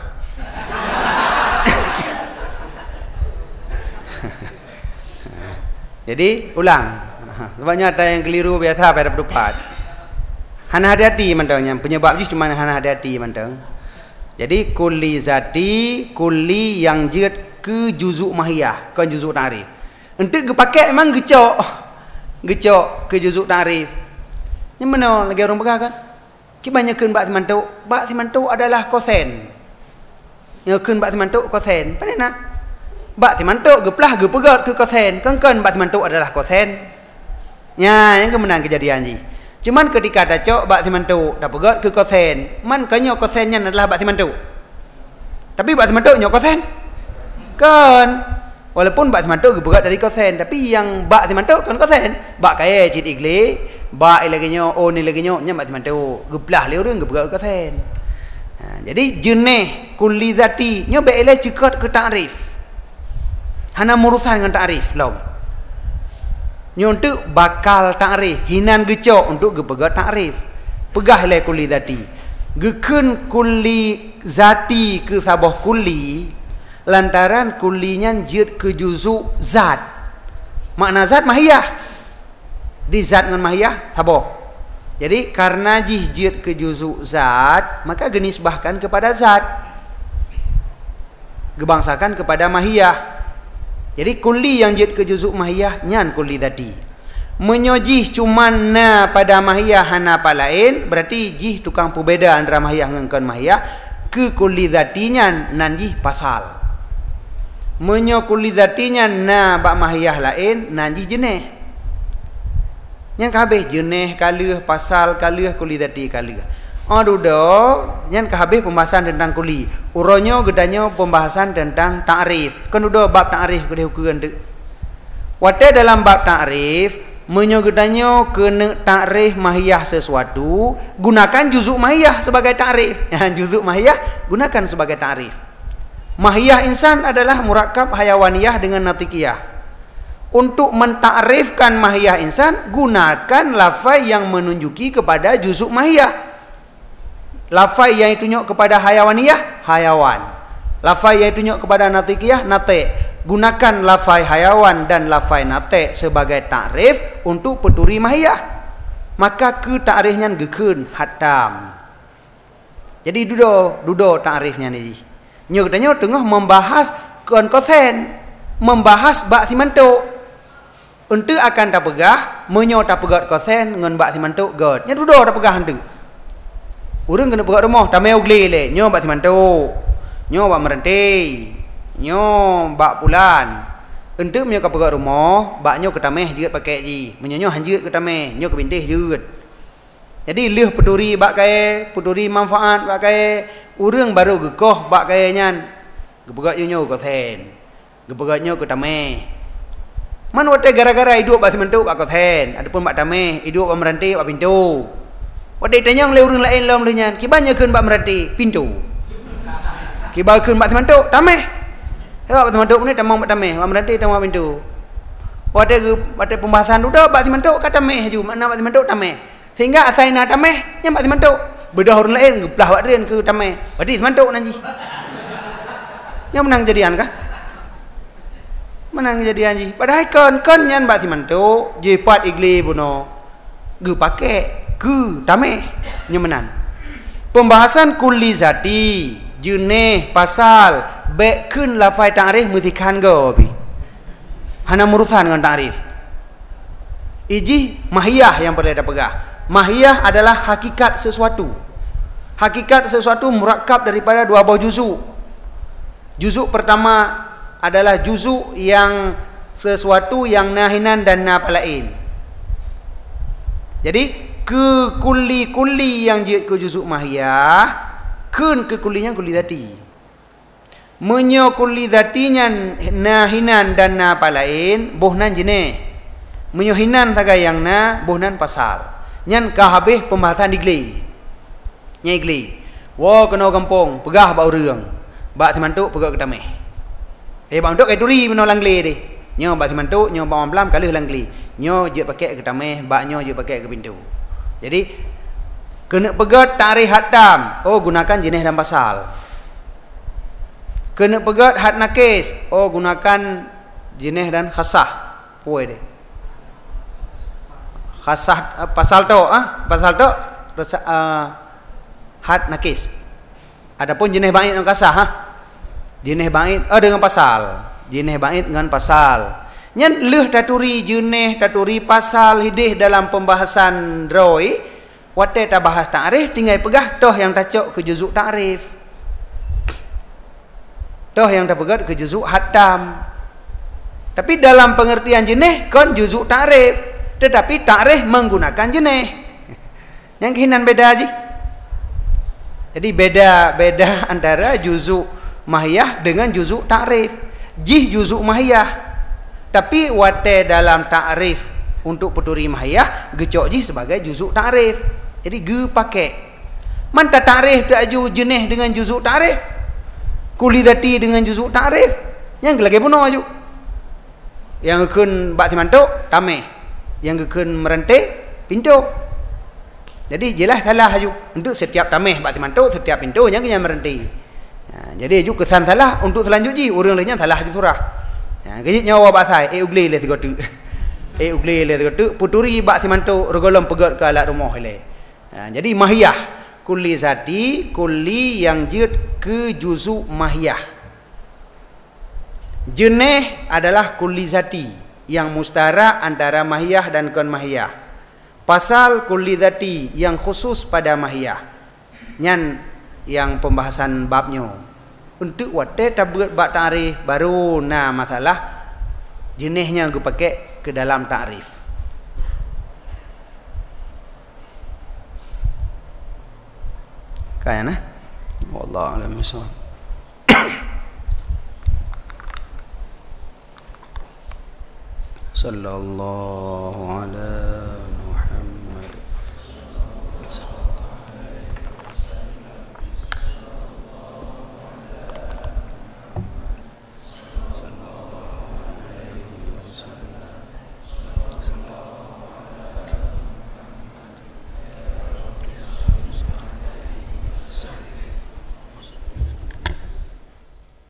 S2: Jadi ulang. Sebabnya ada yang keliru biasa pada berdebat. Hana hati-hati mantangnya. Penyebab je cuma hana hati-hati mantang. Jadi kulli zati, kulli yang jid ke juzuk mahiyah, ke juzuk ta'rif. Untuk kepakai memang gecok ke juzuk ta'rif. Yang mana lagi orang pegang kan? Kebanyakan bak simantuk adalah kosen. Yang keun bak simantuk kosen. Pandai nak? Bak simantuk geplah gepegat ke kosen. Kan bak simantuk adalah kosen. Ya, yang kemenang kejadian ji. Cuman ketika ada cok bak simantuk dah pegat ke kosen, man kanyo kosennya adalah bak simantuk. Tapi bak simantuk nyo kosen. Kan walaupun bak simantuk gepegat dari kosen, tapi yang bak simantuk kan kosen. Bak kaya cit igle, bak lagi nyo, ni lagi nyo nya bak simantuk. Geplah le urang gepegat ke kosen. Jadi jenis kulli zati nyo be ele cekat ke ta'rif. Hana urusan dengan ta'rif lom. Nyo untuk bakal ta'rif, hinan gecok untuk gepegat ta'rif. Pegah le kulli zati. Gekeun kulli zati ke sabah kulli lantaran kullinya jid ke juzuk zat. Makna zat mahiyah. Di zat dengan mahiyah sabah. Jadi karena jid ke juzuk zat, maka genisbahkan kepada zat. Gebangsakan kepada mahiyah. Jadi kulli yang jid ke juzuk mahiyah nyan kulli zati. Menyojih cuman na pada mahiyah hana apa lain, berarti jih tukang pembeda antara mahiyah dengan mahiyah ke kulli zatinya nan jih pasal. Menyo kulli zatinya na bak mahiyah lain nan jih jenis. Yang kabeh jenis kalih pasal kalih kulli zati kalih. Duda yang kehabis pembahasan tentang kulli. Uronyo gedanyo pembahasan tentang ta'rif. Kan udah bab ta'rif ke hukum tu. Wate dalam bab ta'rif menyo gedanyo kena ta'rif mahiyah sesuatu, gunakan juzuk mahiyah sebagai ta'rif. Juzuk mahiyah gunakan sebagai ta'rif. Mahiyah insan adalah murakkab hayawaniyah dengan natikiyah. Untuk mentakrifkan mahiyah insan, gunakan lafaz yang menunjuki kepada juzuk mahiyah. Lafaz yang ditunjuk kepada hayawaniyah, hayawan. Lafaz yang ditunjuk kepada natikiyah, natik. Gunakan lafaz hayawan dan lafaz natik sebagai takrif untuk peturi mahiyah. Maka ke takrifnya gekeun hatam. Jadi dudo takrifnya ni. Nyo katanya tengah membahas kosen, membahas bak simantuk. Untuk akan tak pegah, menyo tak pegat kosen dengan bak simantuk god. Nya dudo tak pegah hantu. Urang kena pegat rumah, tak mau geli le. Nyo bak simantuk. Nyo bak merentai. Nyo bak pulan. Untuk menyo ka pegat rumah, baknyo ketameh jeut pakai ji. Menyo hanjeut ketameh, nyo kebintih jeut. Jadi leuh peduri bak kae, peduri manfaat bak kae, urang baru gekoh bak kae nyan. Gepegat nyo kosen. Gepegat nyo ketameh. Man wate gara-gara hidup bak simantuk bak kosen, adapun bak tameh, hidup bak merentai bak pintu. Wate tanyang le urang lain lom le nyan, kibanya keun bak merentai pintu. Kiba keun bak simantuk tameh. Sebab simantuk ni tamang bak tameh, bak merentai tamang pintu. Wate pembahasan tu dah bak simantuk kata tameh ju, makna bak simantuk tameh. Sehingga asaina tameh nya bak simantuk. Bedah orang lain geplah bak rian ke tameh. Berarti simantuk nanti. Nya menang jadian kah? Menang jadian ji. Padahal kan nyan bak simantuk, jipat igli buno. Ge pakai ke tameh nya menang. Pembahasan kulli zati, jenis pasal bekeun lafaz ta'rif mutikan go bi. Hana urusan dengan ta'rif. Iji mahiyah yang perlu dipegah. Mahiyah adalah hakikat sesuatu. Hakikat sesuatu murakkab daripada dua buah juzuk. Juzuk pertama adalah juzuk yang sesuatu yang nahinan dan napalain. Jadi ke kulli yang ke juzuk mahiyah, keun ke kullinya kulli zati. Menyo kulli zatinya nahinan dan napalain bohnan jenis. Menyo hinan tagayang na bohnan pasal. Nyan ka habis pembahasan digli. Nya igli. Wo kena kampung, pegah bau reung. Bak simantuk pegak ketameh. Bak untuk kai turi meno langli deh. Nyo bak simantuk, nyo bak mamplam kalih langli. Nyo je pakai ketameh, bak nyo je pakai ke pintu. Jadi kena pegat ta'rif hatam. Oh gunakan jenis dan pasal. Kena pegat had nakis. Oh gunakan jenis dan khasah. Puai deh. Khasah pasal tu, pasal tu had nakis. Adapun jenis bait yang kasah, jenis bait dengan pasal. Jenis bait dengan pasal. Nyan leuh taturi jenis taturi pasal hidih dalam pembahasan roi. Wate ta bahas ta'rif tinggal pegah toh yang tacok ke juzuk ta'rif. Toh yang tak pegat ke juzuk hatam. Tapi dalam pengertian jenis kon juzuk ta'rif, tetapi ta'rif menggunakan jenis. Yang kehinan beda aja. Jadi beda antara juzuk mahiyah dengan juzuk ta'rif. Jih juzuk mahiyah. Tapi wate dalam ta'rif untuk peturi mahiyah gecok jih sebagai juzuk ta'rif. Jadi ge pakai. Man tak ta'rif tak aju jenis dengan juzuk ta'rif. Kuli dati dengan juzuk ta'rif. Yang lagi puno aju. Yang keun bak timantuk tameh. Yang keun merentik pintu. Jadi jelas salah aju. Untuk setiap tameh bak timantuk, setiap pintu yang kena merentik. Jadi aju kesan salah untuk selanjutnya orang lainnya salah aju surah. Kejit nyawa bak sai ugli le tiga tu. Ugli le tiga tu puturi bak timantuk regolom pegat ke alat rumah le. Jadi mahiyah kulli zati, kulli yang jid ke juzuk mahiyah. Jenis adalah kulli zati yang mustara antara mahiyah dan kon mahiyah. Pasal kulli zati yang khusus pada mahiyah. Nyan yang pembahasan babnya. Untuk wate tabuat bab ta'rif baru masalah jenisnya gue pakai ke dalam ta'rif. Kaya nah. Wallahu a'lam bishawab. Sallallahu ala